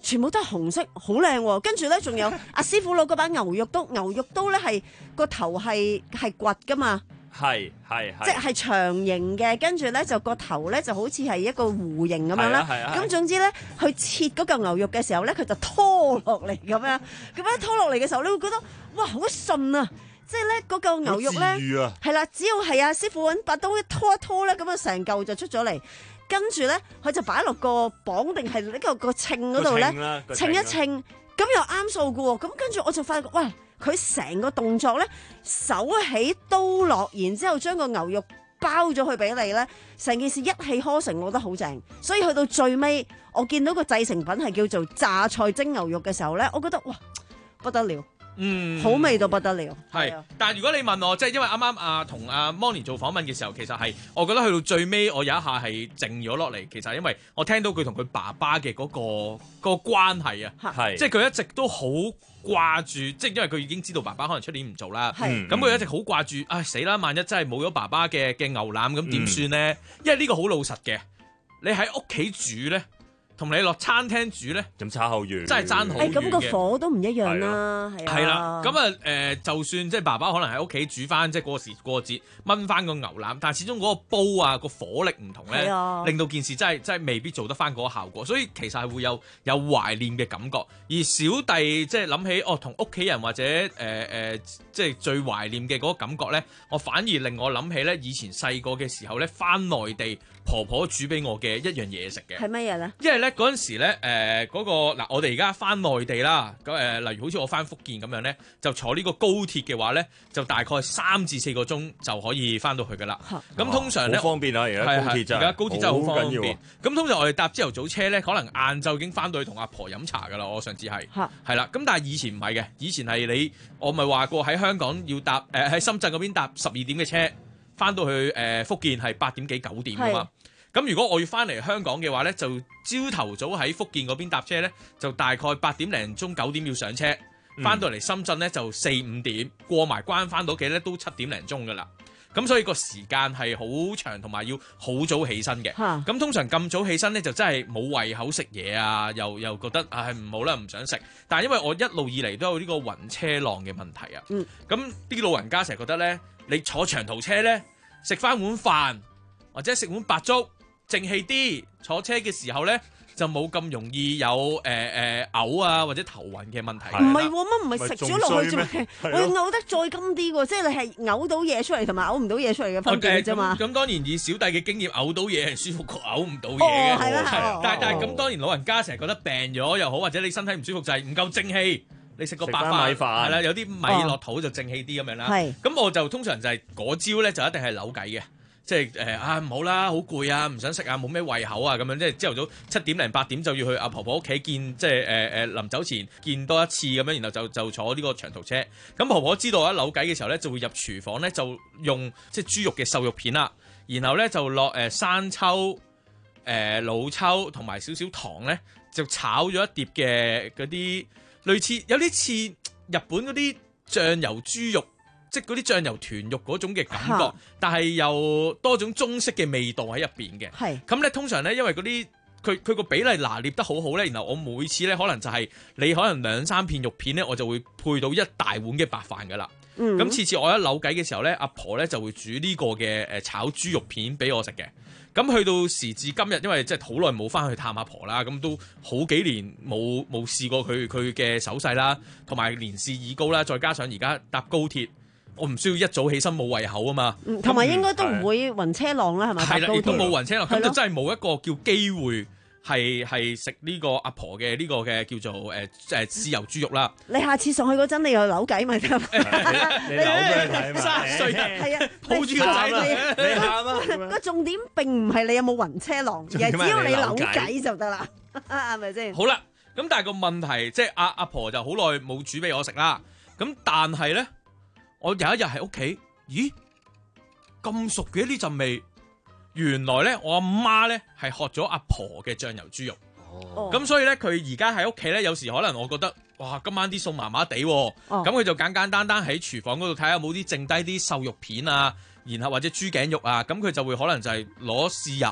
全部都係紅色，好靚喎。跟住咧，仲有阿師傅攞嗰把牛肉刀，牛肉刀咧係個頭係係掘噶嘛。
係係係，
即係長形嘅，跟住咧就個頭咧就好似係一個弧形咁樣啦。咁總之咧，佢切嗰嚿牛肉嘅時候咧，佢就拖落嚟咁樣。咁樣拖落嚟嘅時候，你會覺得哇好順啊！即係咧嗰嚿牛肉咧，係啦，只要係阿師傅揾把刀一拖一拖咧，咁樣成嚿就出咗嚟。跟住咧，佢就擺落個磅定係呢個個稱嗰度咧，稱一稱，咁又啱數㗎喎。咁跟住我就發覺，喂！佢成個動作咧，手起刀落，然之後將個牛肉包咗去俾你咧，成件事一氣呵成，我覺得好正。所以去到最尾，我見到個製成品係叫做榨菜蒸牛肉嘅時候咧，我覺得哇不得了，
嗯，
好味到不得了。
係，但係如果你問我，即係因為啱啱啊同阿 Moni 做訪問嘅時候，其實係我覺得去到最尾，我有一下係靜咗落嚟。其實因為我聽到佢同佢爸爸嘅嗰、嗰個、嗰個關係啊，係，即係佢一直都好掛住，即係因為佢已經知道爸爸可能出年唔做啦，咁佢一直好掛住，唉死啦！萬一真係冇咗爸爸嘅嘅牛腩，咁點算咧？因為呢個好老實嘅，你喺屋企煮咧，同你落餐廳煮咧，
咁差好遠，
真係爭好遠嘅。
咁個火都唔一樣啦，係啊。
係啦，咁啊誒，就算即係爸爸可能喺屋企煮翻，即係過時過節燜翻個牛腩，但係始終嗰個煲啊個火力唔同咧，令到件事真係真係未必做得翻嗰個效果。所以其實係會有有懷念嘅感覺。而小弟即係諗起哦，同屋企人或者誒誒、呃，即係最懷念嘅嗰個感覺咧，我反而令我諗起咧以前細個嘅時候咧，翻內地婆婆煮俾我嘅一樣嘢食嘅。
係乜嘢咧？
因為咧嗰陣時咧，誒、呃、嗰、嗰個嗱，我哋而家翻內地啦，咁、呃、誒，例如好似我翻福建咁樣咧，就坐呢個高鐵嘅話咧，就大概三至四個鐘就可以翻到去噶啦。咁、啊、通常咧，
好方便啊！而家高鐵真係，
而家高鐵真係好方便。
咁、
啊、通常我哋搭朝頭早車咧，可能晏晝已經翻到去同阿婆飲茶噶啦。我上次係係啦，咁但係以前唔係嘅，以前係你我咪話過喺香港要搭誒喺、呃、深圳嗰邊搭十二點嘅車，翻到去誒、呃、福建係八點幾九點噶嘛。咁如果我要翻嚟香港嘅話咧，就朝頭早喺福建嗰邊搭車咧，就大概八點零鐘九點要上車，翻到嚟深圳咧就四五點過埋關翻到屋企咧都七點零鐘噶啦。咁所以個時間係好長，同埋要好早起身嘅。咁通常咁早起身咧，就真係冇胃口食嘢啊，又又覺得唉唔好啦，唔想食。但係因為我一路以嚟都有呢個暈車浪嘅問題啊。咁、嗯、啲老人家成日覺得咧，你坐長途車咧，食翻碗飯或者食碗白粥，正氣啲，坐車嘅時候咧就冇咁容易有誒誒嘔啊或者頭暈嘅問題。
唔係喎，乜唔係食咗落去啫咩？我要嘔得再甘啲喎，即係你係嘔到嘢出嚟同埋嘔唔到嘢出嚟嘅分別啫嘛。
咁當然以小弟嘅經驗，嘔到嘢係舒服過嘔唔到嘢嘅。
係啦，
係。但係但係咁當然老人家成日覺得病咗又好，或者你身體唔舒服就係唔夠正氣。你食個白飯係啦，有啲米落肚就正氣啲咁樣啦。係。咁我就通常就係嗰朝咧就一定係扭計嘅。即係誒啊唔好啦，好攰啊，唔想食啊，冇咩胃口啊咁樣，即係朝頭早七點零八點就要去阿婆婆屋企見，即係誒誒臨走前見多一次咁樣，然後就就坐呢個長途車。咁婆婆知道我一扭計嘅時候咧，就會入廚房咧，就用即係豬肉嘅瘦肉片啦，然後咧就落誒生抽、誒、呃、老抽同埋少少糖咧，就炒咗一碟嘅嗰啲類似有啲似日本嗰啲醬油豬肉。即係嗰啲醬油豚肉嗰種嘅感覺，但係又多種中式嘅味道喺入邊嘅。係咁咧，通常咧，因為嗰啲佢佢個比例拿捏得好好咧，然後我每次咧可能就係你可能兩三片肉片咧，我就會配到一大碗嘅白飯噶啦。咁、嗯、次次我一扭計嘅時候咧，阿婆咧就會煮呢個嘅誒炒豬肉片俾我食嘅。咁去到時至今日，因為即係好耐冇翻去探阿婆啦，咁都好幾年冇冇試過佢佢嘅手勢啦，同埋年事已高啦，再加上而家搭高鐵。我唔需要一早起身冇胃口啊嘛，
同埋應該都唔會暈車浪啦，係咪？
係啦，亦都冇暈車浪，咁就真係冇一個叫機會係係食呢個阿婆嘅呢個嘅叫做誒誒豉油豬肉啦。
你下次上去嗰陣，你又扭計咪得？
你扭俾佢睇嘛？
三歲
係啊，
抱住個仔啦，
你喊啊！
個重點並唔係你有冇暈車浪，而係只要你扭計就得啦，係咪先？
好啦，咁但係個問題即係阿阿婆就好耐冇煮俾我食啦，咁但係咧。我有一日喺屋企，咦咁熟嘅呢陣味，原來咧我阿媽咧係學咗阿婆嘅醬油豬肉，咁、哦、所以咧佢而家喺屋企咧，有時可能我覺得哇今晚啲餸麻麻地，咁佢、哦、就簡簡單單喺廚房嗰度睇下有冇啲剩低啲瘦肉片啊，然後或者豬頸肉啊，咁佢就會可能就係攞豉油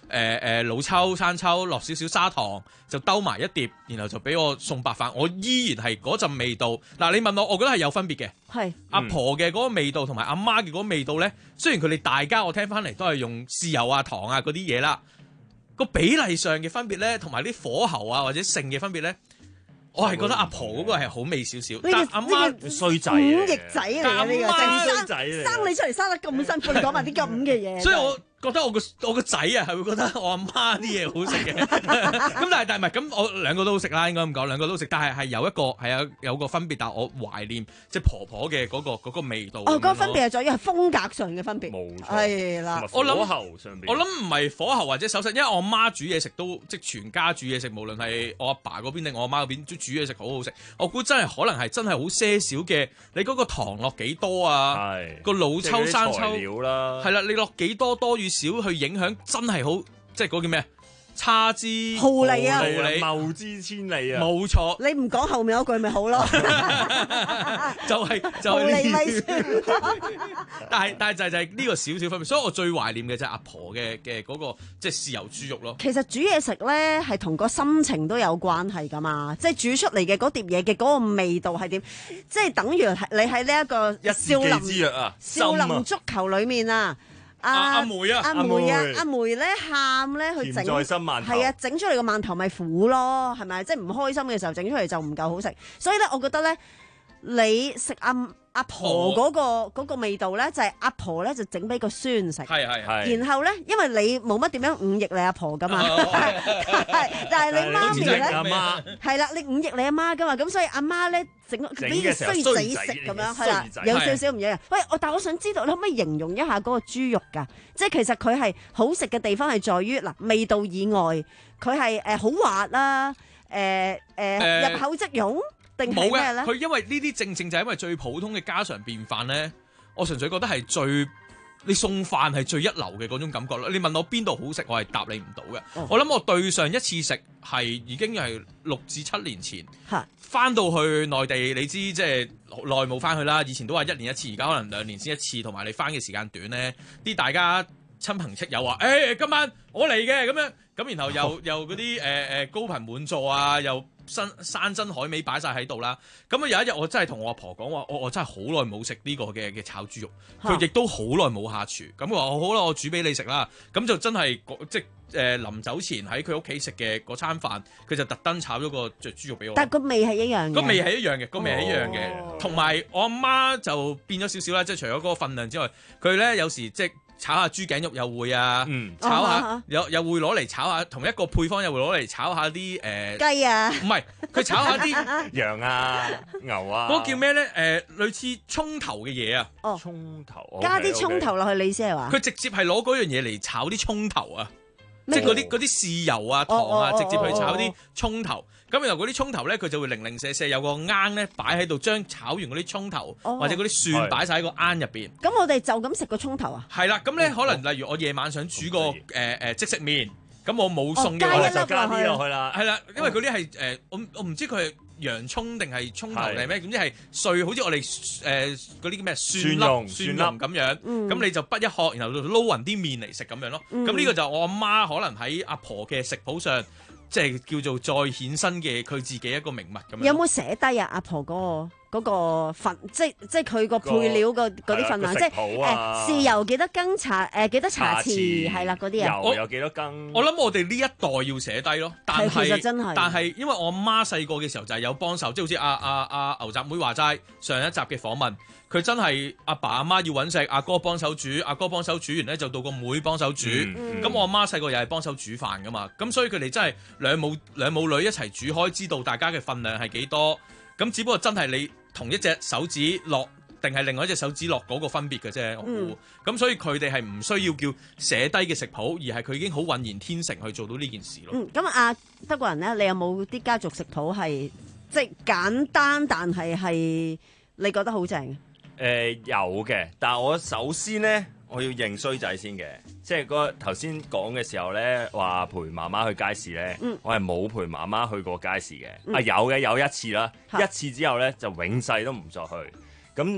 誒誒老抽、生抽，落少少砂糖，就兜埋一碟，然後就俾我送白飯，我依然係嗰陣味道。嗱，你問我，我覺得係有分別嘅。
係
阿婆嘅嗰個味道同埋阿媽嘅嗰個味道咧，雖然佢哋大家我聽翻嚟都係用豉油啊、糖啊嗰啲嘢啦，個比例上嘅分別咧，同埋啲火候啊或者性嘅分別咧。我係覺得阿婆嗰個係好味少少，但阿媽
衰仔，
忤逆仔嚟嘅呢個，
衰仔嚟，
生你出嚟生得咁辛苦，你講埋啲咁嘅嘢。
所以我覺得我個我個仔啊係會覺得我阿媽啲嘢好食嘅，咁但係但係唔係咁，我兩個都好食啦，應該咁講，兩個都食，但係係有一個係有有個分別，但係我懷念即係婆婆嘅嗰個嗰個味道。
哦，嗰個分別係在於係風格上嘅分別，
冇錯，
係啦。
我諗
火候上邊，
我諗唔係火候或者手勢，因為我阿媽煮嘢食都即係全家煮嘢食，無論係我阿爸嗰邊定我阿媽嗰邊都煮嘢食好好食。我估真係可能係真係好些少嘅，你嗰個糖落幾多啊？個老抽生抽
啦，
係啦，你落幾多多與少去影響，真係好即係嗰叫咩啊？差之
毫厘啊，
謬之千里啊！
冇錯，
你唔講後面嗰句咪好咯？
就係就係呢，但係但係就係就係呢個少少分別，所以我最懷念嘅就係阿婆嘅嘅嗰個即係豉油豬肉咯。
其實煮嘢食咧係同個心情都有關係噶嘛，即係煮出嚟嘅嗰碟嘢嘅嗰個味道係點，即係等於你喺呢一個少林
啊
少林足球裏面啊。
阿阿梅啊，
阿梅啊，阿梅咧喊咧去整，係啊，整出嚟個饅頭咪苦咯，係咪？即係唔開心嘅時候整出嚟就唔夠好食，所以咧，我覺得咧，你食阿阿婆嗰個嗰個味道咧，就係阿婆咧就整俾個孫食，
係係係。
然後咧，因為你冇乜點樣忤逆你阿婆噶嘛，係，但係你媽咪咧，係啦，你忤逆你阿媽噶嘛，咁所以阿媽咧。整俾個衰仔食咁樣，係啦，有少少唔一樣。喂，我但係我想知道，你可唔可以形容一下嗰個豬肉㗎？即係其實佢係好食嘅地方係在於嗱味道以外，佢係誒好滑啦，誒誒入口即溶定係咩咧？
佢因為呢啲正正就係因為最普通嘅家常便飯咧，我純粹覺得係最。你送飯係最一流嘅嗰種感覺咯。你問我邊度好食，我係答你唔到嘅。哦、我諗我對上一次食係已經係六至七年前，翻到去內地，你知即係耐冇翻去啦。以前都話一年一次，而家可能兩年先一次，同埋你翻嘅時間短咧，啲大家親朋戚友話，誒、欸、今晚我嚟嘅咁樣，咁然後又又嗰啲誒誒高頻滿座啊，又山山珍海味擺晒喺度啦。咁啊有一日我真係同我阿婆講話，我我真係好耐冇食呢個嘅嘅炒豬肉，佢亦都好耐冇下廚。咁佢話我好啦，我煮俾你食啦。咁就真係即係誒臨走前喺佢屋企食嘅嗰餐飯，佢就特登炒咗個隻豬肉俾我。
但係個味係一樣嘅。個
味係一樣嘅，個味係一樣嘅。同埋、哦、我阿媽就變咗少少啦，即係除咗嗰個份量之外，佢咧有時即係。炒下豬頸肉又會啊，嗯、炒下又又會攞嚟炒下同一個配方，又會攞嚟炒下啲誒
雞啊，
唔係佢炒下啲
羊啊、牛啊，
嗰個叫咩咧？誒、呃，類似葱頭嘅嘢啊，
哦，
葱頭
加啲葱頭落去，你意思係話？
佢直接係攞嗰樣嘢嚟炒啲葱頭啊，即係嗰啲嗰啲豉油啊、糖啊，直接去炒啲葱頭。咁然後嗰啲葱頭咧，佢就會零零舍舍有個罌咧擺喺度，將炒完嗰啲葱頭、哦、或者嗰啲蒜擺晒喺個罌入邊。
咁我哋就咁食個葱頭啊？
係啦，咁咧、哦、可能例如我夜晚想煮個誒誒、呃、即食麵，咁我冇餸嘅話
就加啲落去啦。
係啦，因為嗰啲係誒我我唔知佢係洋葱定係葱頭定係咩，總之係碎，好似我哋誒嗰啲叫咩蒜粒蒜蓉咁樣。咁、嗯、你就滗一殼，然後撈勻啲麵嚟食咁樣咯。咁呢、嗯、個就我阿媽可能喺阿婆嘅食譜上。即係叫做再衍生嘅佢自己一個名物咁樣。
有冇寫低啊？阿婆嗰、嗰個嗰個份，即係即係佢個配料個嗰啲份量，即係誒豉油幾多羹茶誒幾多茶匙係啦嗰啲啊。
油有幾多羹？
我諗我哋呢一代要寫低咯。但係
其實真係，
但係因為我阿媽細個嘅時候就係有幫手，即係好似阿阿阿牛雜妹話齋上一集嘅訪問。佢真係阿爸阿媽要揾食，阿哥幫手煮，阿哥幫手煮完咧就到個妹幫手煮。咁、嗯嗯、我阿媽細個又係幫手煮飯噶嘛，咁所以佢哋真係兩母兩母女一齊煮開，知道大家嘅份量係幾多。咁只不過真係你同一隻手指落，定係另外一隻手指落嗰個分別嘅啫。我估。咁、嗯、所以佢哋係唔需要叫寫低嘅食譜，而係佢已經好渾然天成去做到呢件事咯。
咁阿、嗯、德國人咧，你有冇啲家族食譜係即係簡單，但係係你覺得好正？
誒、呃、有嘅，但係我首先咧，我要認衰仔先嘅，即係嗰頭先講嘅時候咧，話陪媽媽去街市咧，嗯、我係冇陪媽媽去過街市嘅，嗯、啊有嘅有一次啦，一次之後咧就永世都唔再去。咁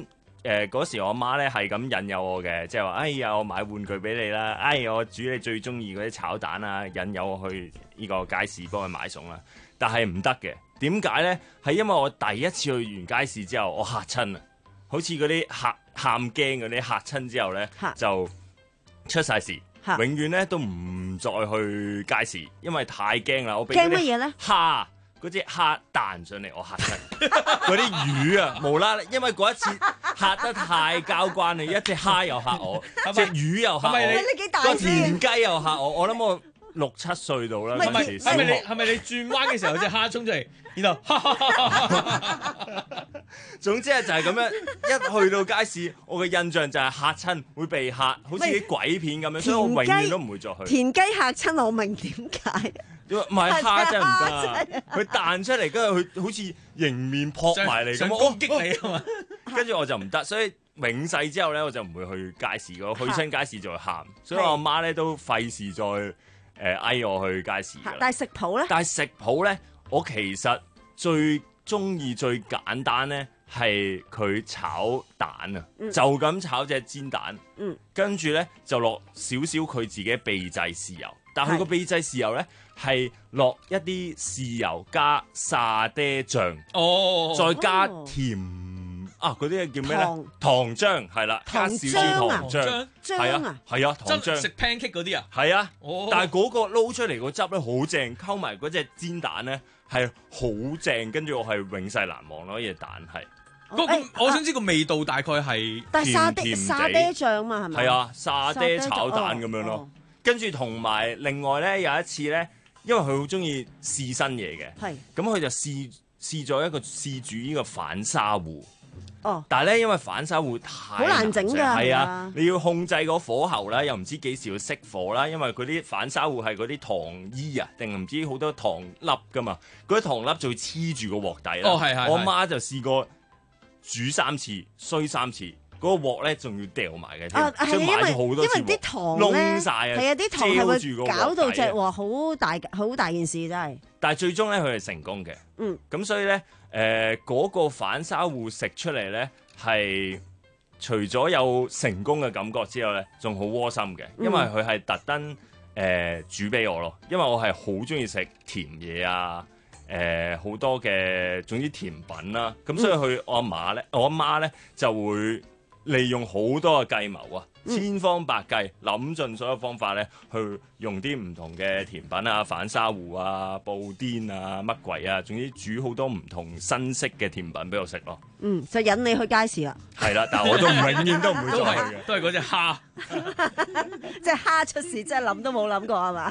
誒嗰時我媽咧係咁引誘我嘅，即係話哎呀我買玩具俾你啦，哎呀我煮你最中意嗰啲炒蛋啊，引誘我去呢個街市幫佢買餸啦。但係唔得嘅，點解咧？係因為我第一次去完街市之後，我嚇親啊，好似嗰啲嚇喊驚嗰啲嚇親之後咧就出晒事。永遠咧都唔再去街市，因為太驚啦！我俾驚乜嘢咧？蝦嗰隻蝦彈上嚟，我嚇親。嗰啲魚啊，無啦啦，因為嗰一次嚇得太交關啦，一隻蝦又嚇我，隻魚又嚇我，個田雞又嚇我。我諗我六七歲到啦。
係咪係咪你係咪你轉彎嘅時候隻蝦衝出嚟，然後
總之係就係咁樣，一去到街市，我嘅印象就係嚇親，會被嚇，好似啲鬼片咁樣，所以我永遠都唔會再去。
田雞嚇親我明點解？
唔係蝦真係唔得，佢彈出嚟，跟住佢好似迎面撲埋嚟咁，
攻擊你啊嘛！
跟住我就唔得，所以永世之後咧，我就唔會去街市嘅，去親街市就會喊，所以我阿媽咧都費事再誒嗌我去街市。
但係食譜咧？
但係食譜咧，我其實最中意最簡單咧係佢炒蛋啊，嗯、就咁炒隻煎蛋，嗯、跟住咧就落少少佢自己秘製豉油，但係佢個秘製豉油咧係落一啲豉油加沙爹醬，哦，再加甜、哦、啊嗰啲叫咩咧？糖漿係啦，加少少糖漿，係啊係啊，糖漿
食 pancake 嗰啲啊，
係啊，哦、但係嗰個撈出嚟個汁咧好正，溝埋嗰隻煎蛋咧係好正，跟住我係永世難忘咯，呢隻蛋係。
嗰個我想知個味道大概係
但係沙爹沙爹醬嘛係咪？
係啊，沙爹炒蛋咁樣咯。哦、跟住同埋另外咧有一次咧，因為佢好中意試新嘢嘅，係咁佢就試試咗一個試煮呢個反沙芋。哦，但係咧因為反沙芋太
好難整㗎，
係啊，你要控制個火候啦，又唔知幾時要熄火啦，因為嗰啲反沙芋係嗰啲糖衣啊，定唔知好多糖粒㗎嘛，嗰啲糖粒就會黐住個鑊底啦。
哦，係係。
我媽就試過煮三次，衰三次，嗰、嗰個鑊咧仲要掉埋嘅添，所以買咗好多次鑊，
因為啲糖咧
燶晒啊，
係啊，啲糖係會搞到隻鑊好大好大件事真係。
但係最終咧佢係成功嘅，嗯，咁所以咧誒嗰個反沙芋食出嚟咧係除咗有成功嘅感覺之外咧，仲好窩心嘅，因為佢係特登誒煮俾我咯，因為我係好中意食甜嘢啊。誒好、呃、多嘅總之甜品啦，咁所以佢我阿媽咧，我阿媽咧就會利用好多嘅計謀啊，嗯、千方百計諗盡所有方法咧，去用啲唔同嘅甜品啊，反沙芋啊、布甸啊、乜鬼啊，總之煮好多唔同新式嘅甜品俾我食咯。
嗯，就引你去街市啦。
係啦，但係我都唔永遠都唔會再去嘅，
都係嗰隻蝦，
即係蝦出事，真係諗都冇諗過係嘛？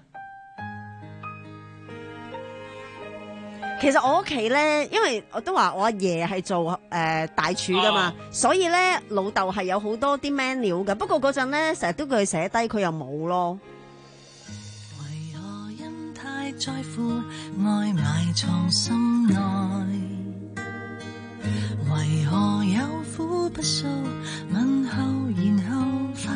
其實我屋企咧，因為我都話我阿爺係做誒、呃、大廚噶嘛，啊、所以咧老豆係有好多啲 menu 嘅。不過嗰陣咧，成日都叫佢寫低，佢又冇咯。為何因太在乎愛埋藏心內？為何有苦不訴，問候然後發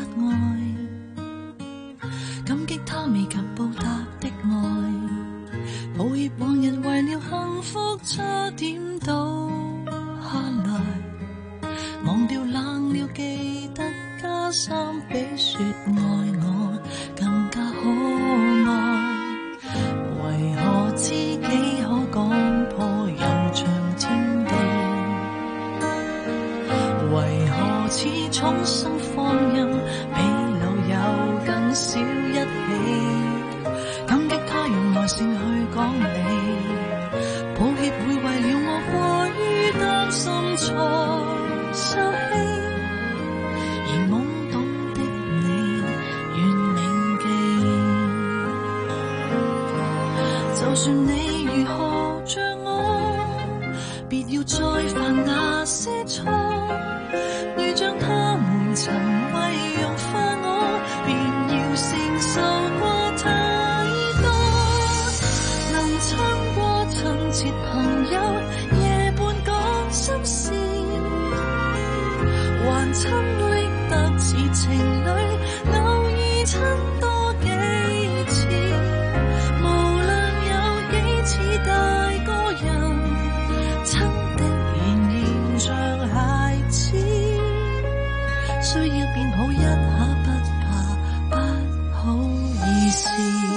愛？感激他未及報答的愛。抱歉往日為了幸福差點倒下來，忘掉冷了記得加三比說愛我更加可愛。為何知己可講破又像天地？為何似重生放任比老友更少一起？感激他用耐性去講理，抱歉會為了我過於擔心才受氣，而懵懂的你願銘記。就算你如何像我，別要再犯那些錯，如像他們曾為融化我，便要承受過他。親過親切朋友，夜半講心事，還親暱得似情侶，偶爾親多幾次。無論有幾次大個人，親的仍然像孩子。
需要變好一下不怕不好意思。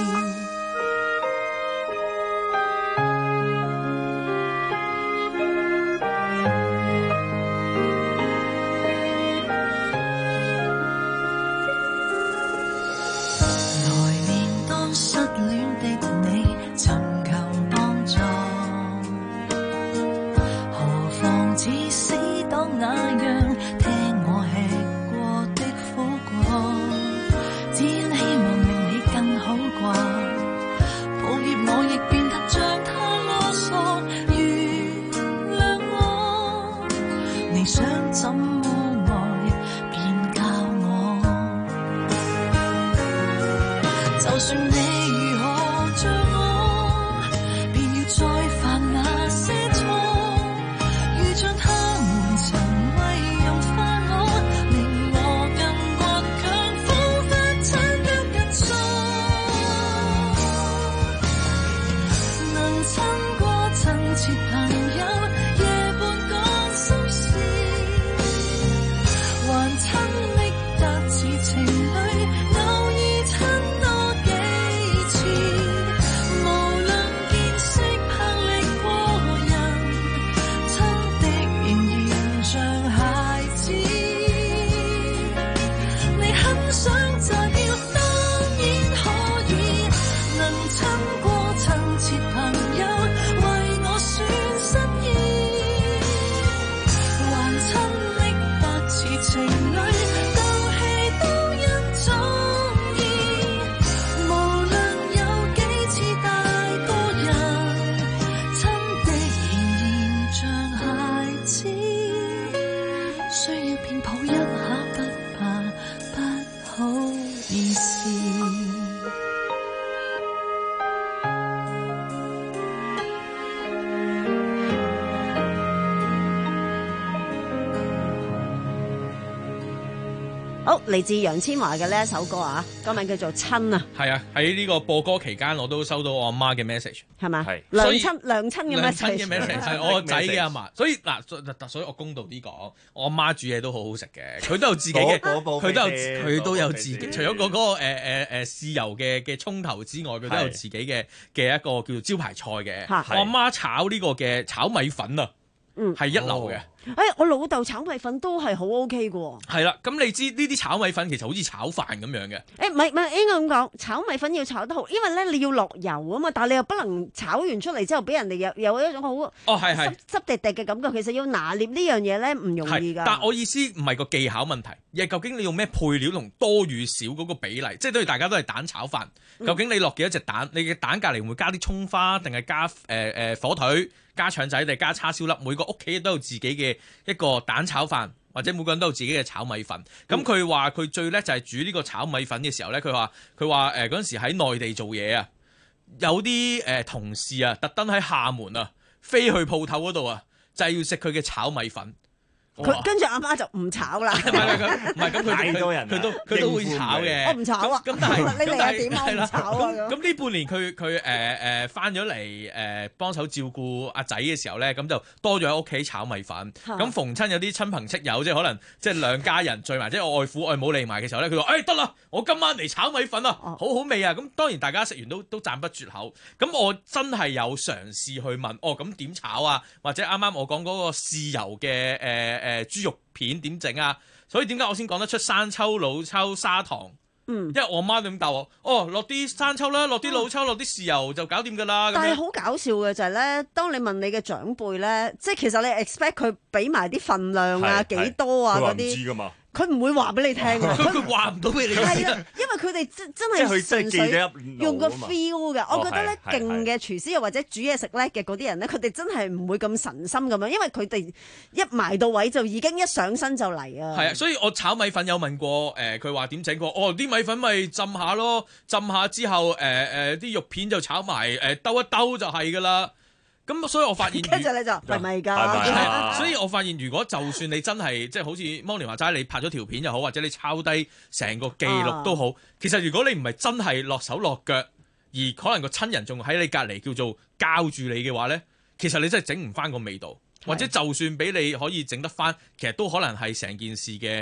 好，嚟自楊千嬅嘅呢一首歌啊，歌名叫做《親》啊。
係啊，喺呢個播歌期間，我都收到我阿媽嘅 message，
係嘛？
係
娘親娘親嘅 message，
嘅 message 係我個仔嘅阿嫲。所以嗱，所以我公道啲講，我阿媽煮嘢都好好食嘅，佢都有自己嘅，佢都有佢都有自己，除咗個嗰個誒誒誒豉油嘅嘅葱頭之外，佢都有自己嘅嘅一個叫做招牌菜嘅。我阿媽炒呢個嘅炒米粉啊，嗯，係一流嘅。
誒、哎，我老豆炒米粉都係好 OK 嘅喎。
係啦，咁你知呢啲炒米粉其實好似炒飯咁樣嘅。
誒，唔係唔係，應該咁講，炒米粉要炒得好，因為咧你要落油啊嘛，但係你又不能炒完出嚟之後俾人哋有有一種好哦
係係
濕濕滴滴嘅感覺。其實要拿捏呢樣嘢咧唔容易㗎。
但我意思唔係個技巧問題，而係究竟你用咩配料同多與少嗰個比例，即係對大家都係蛋炒飯，究竟你落幾多隻蛋？你嘅蛋隔離會唔會加啲葱花，定係加誒誒、呃、火腿？加腸仔定加叉燒粒，每個屋企都有自己嘅一個蛋炒飯，或者每個人都有自己嘅炒米粉。咁佢話佢最叻就係煮呢個炒米粉嘅時候咧，佢話佢話誒嗰陣時喺內地做嘢啊，有啲誒、呃、同事啊，特登喺廈門啊飛去鋪頭嗰度啊，就係、是、要食佢嘅炒米粉。
佢跟住阿媽就唔炒啦。
唔係佢，唔係咁佢
太多人，
佢都佢都會炒嘅。
我唔炒啊。
咁但係
你嚟係點啊？唔炒啊。
咁呢半年佢佢誒誒翻咗嚟誒幫手照顧阿仔嘅時候咧，咁就多咗喺屋企炒米粉。咁逢親有啲親朋戚友，即係可能即係兩家人聚埋，即係我外父外母嚟埋嘅時候咧，佢話：誒得啦，我今晚嚟炒米粉啊，好好味啊！咁當然大家食完都都讚不絕口。咁我真係有嘗試去問，哦咁點炒啊？或者啱啱我講嗰個豉油嘅誒誒豬肉片點整啊？所以點解我先講得出生抽、老抽、砂糖？嗯，因為我媽咁答我，哦，落啲生抽啦，落啲老抽，落啲豉油就搞掂㗎啦。
但係好搞笑嘅就係咧，當你問你嘅長輩咧，即係其實你 expect 佢俾埋啲份量啊，幾多啊嗰啲。佢唔會話俾你聽㗎，
佢話唔到俾你聽。
係啊，因為佢哋真真係純粹用個 feel 㗎。我覺得咧，勁嘅廚師又或者煮嘢食叻嘅嗰啲人咧，佢哋真係唔會咁神心咁樣，因為佢哋一埋到位就已經一上身就嚟啊。
係啊，所以我炒米粉有問過誒，佢話點整過？哦，啲米粉咪浸下咯，浸下之後誒誒啲肉片就炒埋誒兜一兜就係㗎啦。咁所以我發現，
跟住你就係咪㗎？
所以我發現，如果就算你真係即係好似 Moni 話齋，你拍咗條片又好，或者你抄低成個記錄都好，啊、其實如果你唔係真係落手落腳，而可能個親人仲喺你隔離叫做教住你嘅話咧，其實你真係整唔翻個味道，或者就算俾你可以整得翻，其實都可能係成件事嘅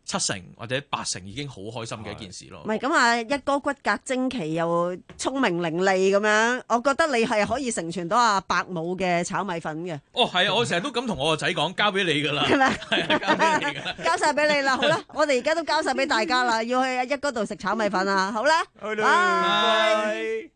七成或者八成已經好開心嘅一件事咯。
唔係咁啊，一哥骨骼精奇又聰明伶俐咁樣，我覺得你係可以成全到阿伯母嘅炒米粉嘅。
哦，係啊，我成日都咁同我個仔講，交俾你㗎啦。
係咪？
係啊，交俾你㗎啦。
交晒俾你啦，好啦，我哋而家都交晒俾大家啦，要去阿一哥度食炒米粉啊，好啦，
拜拜。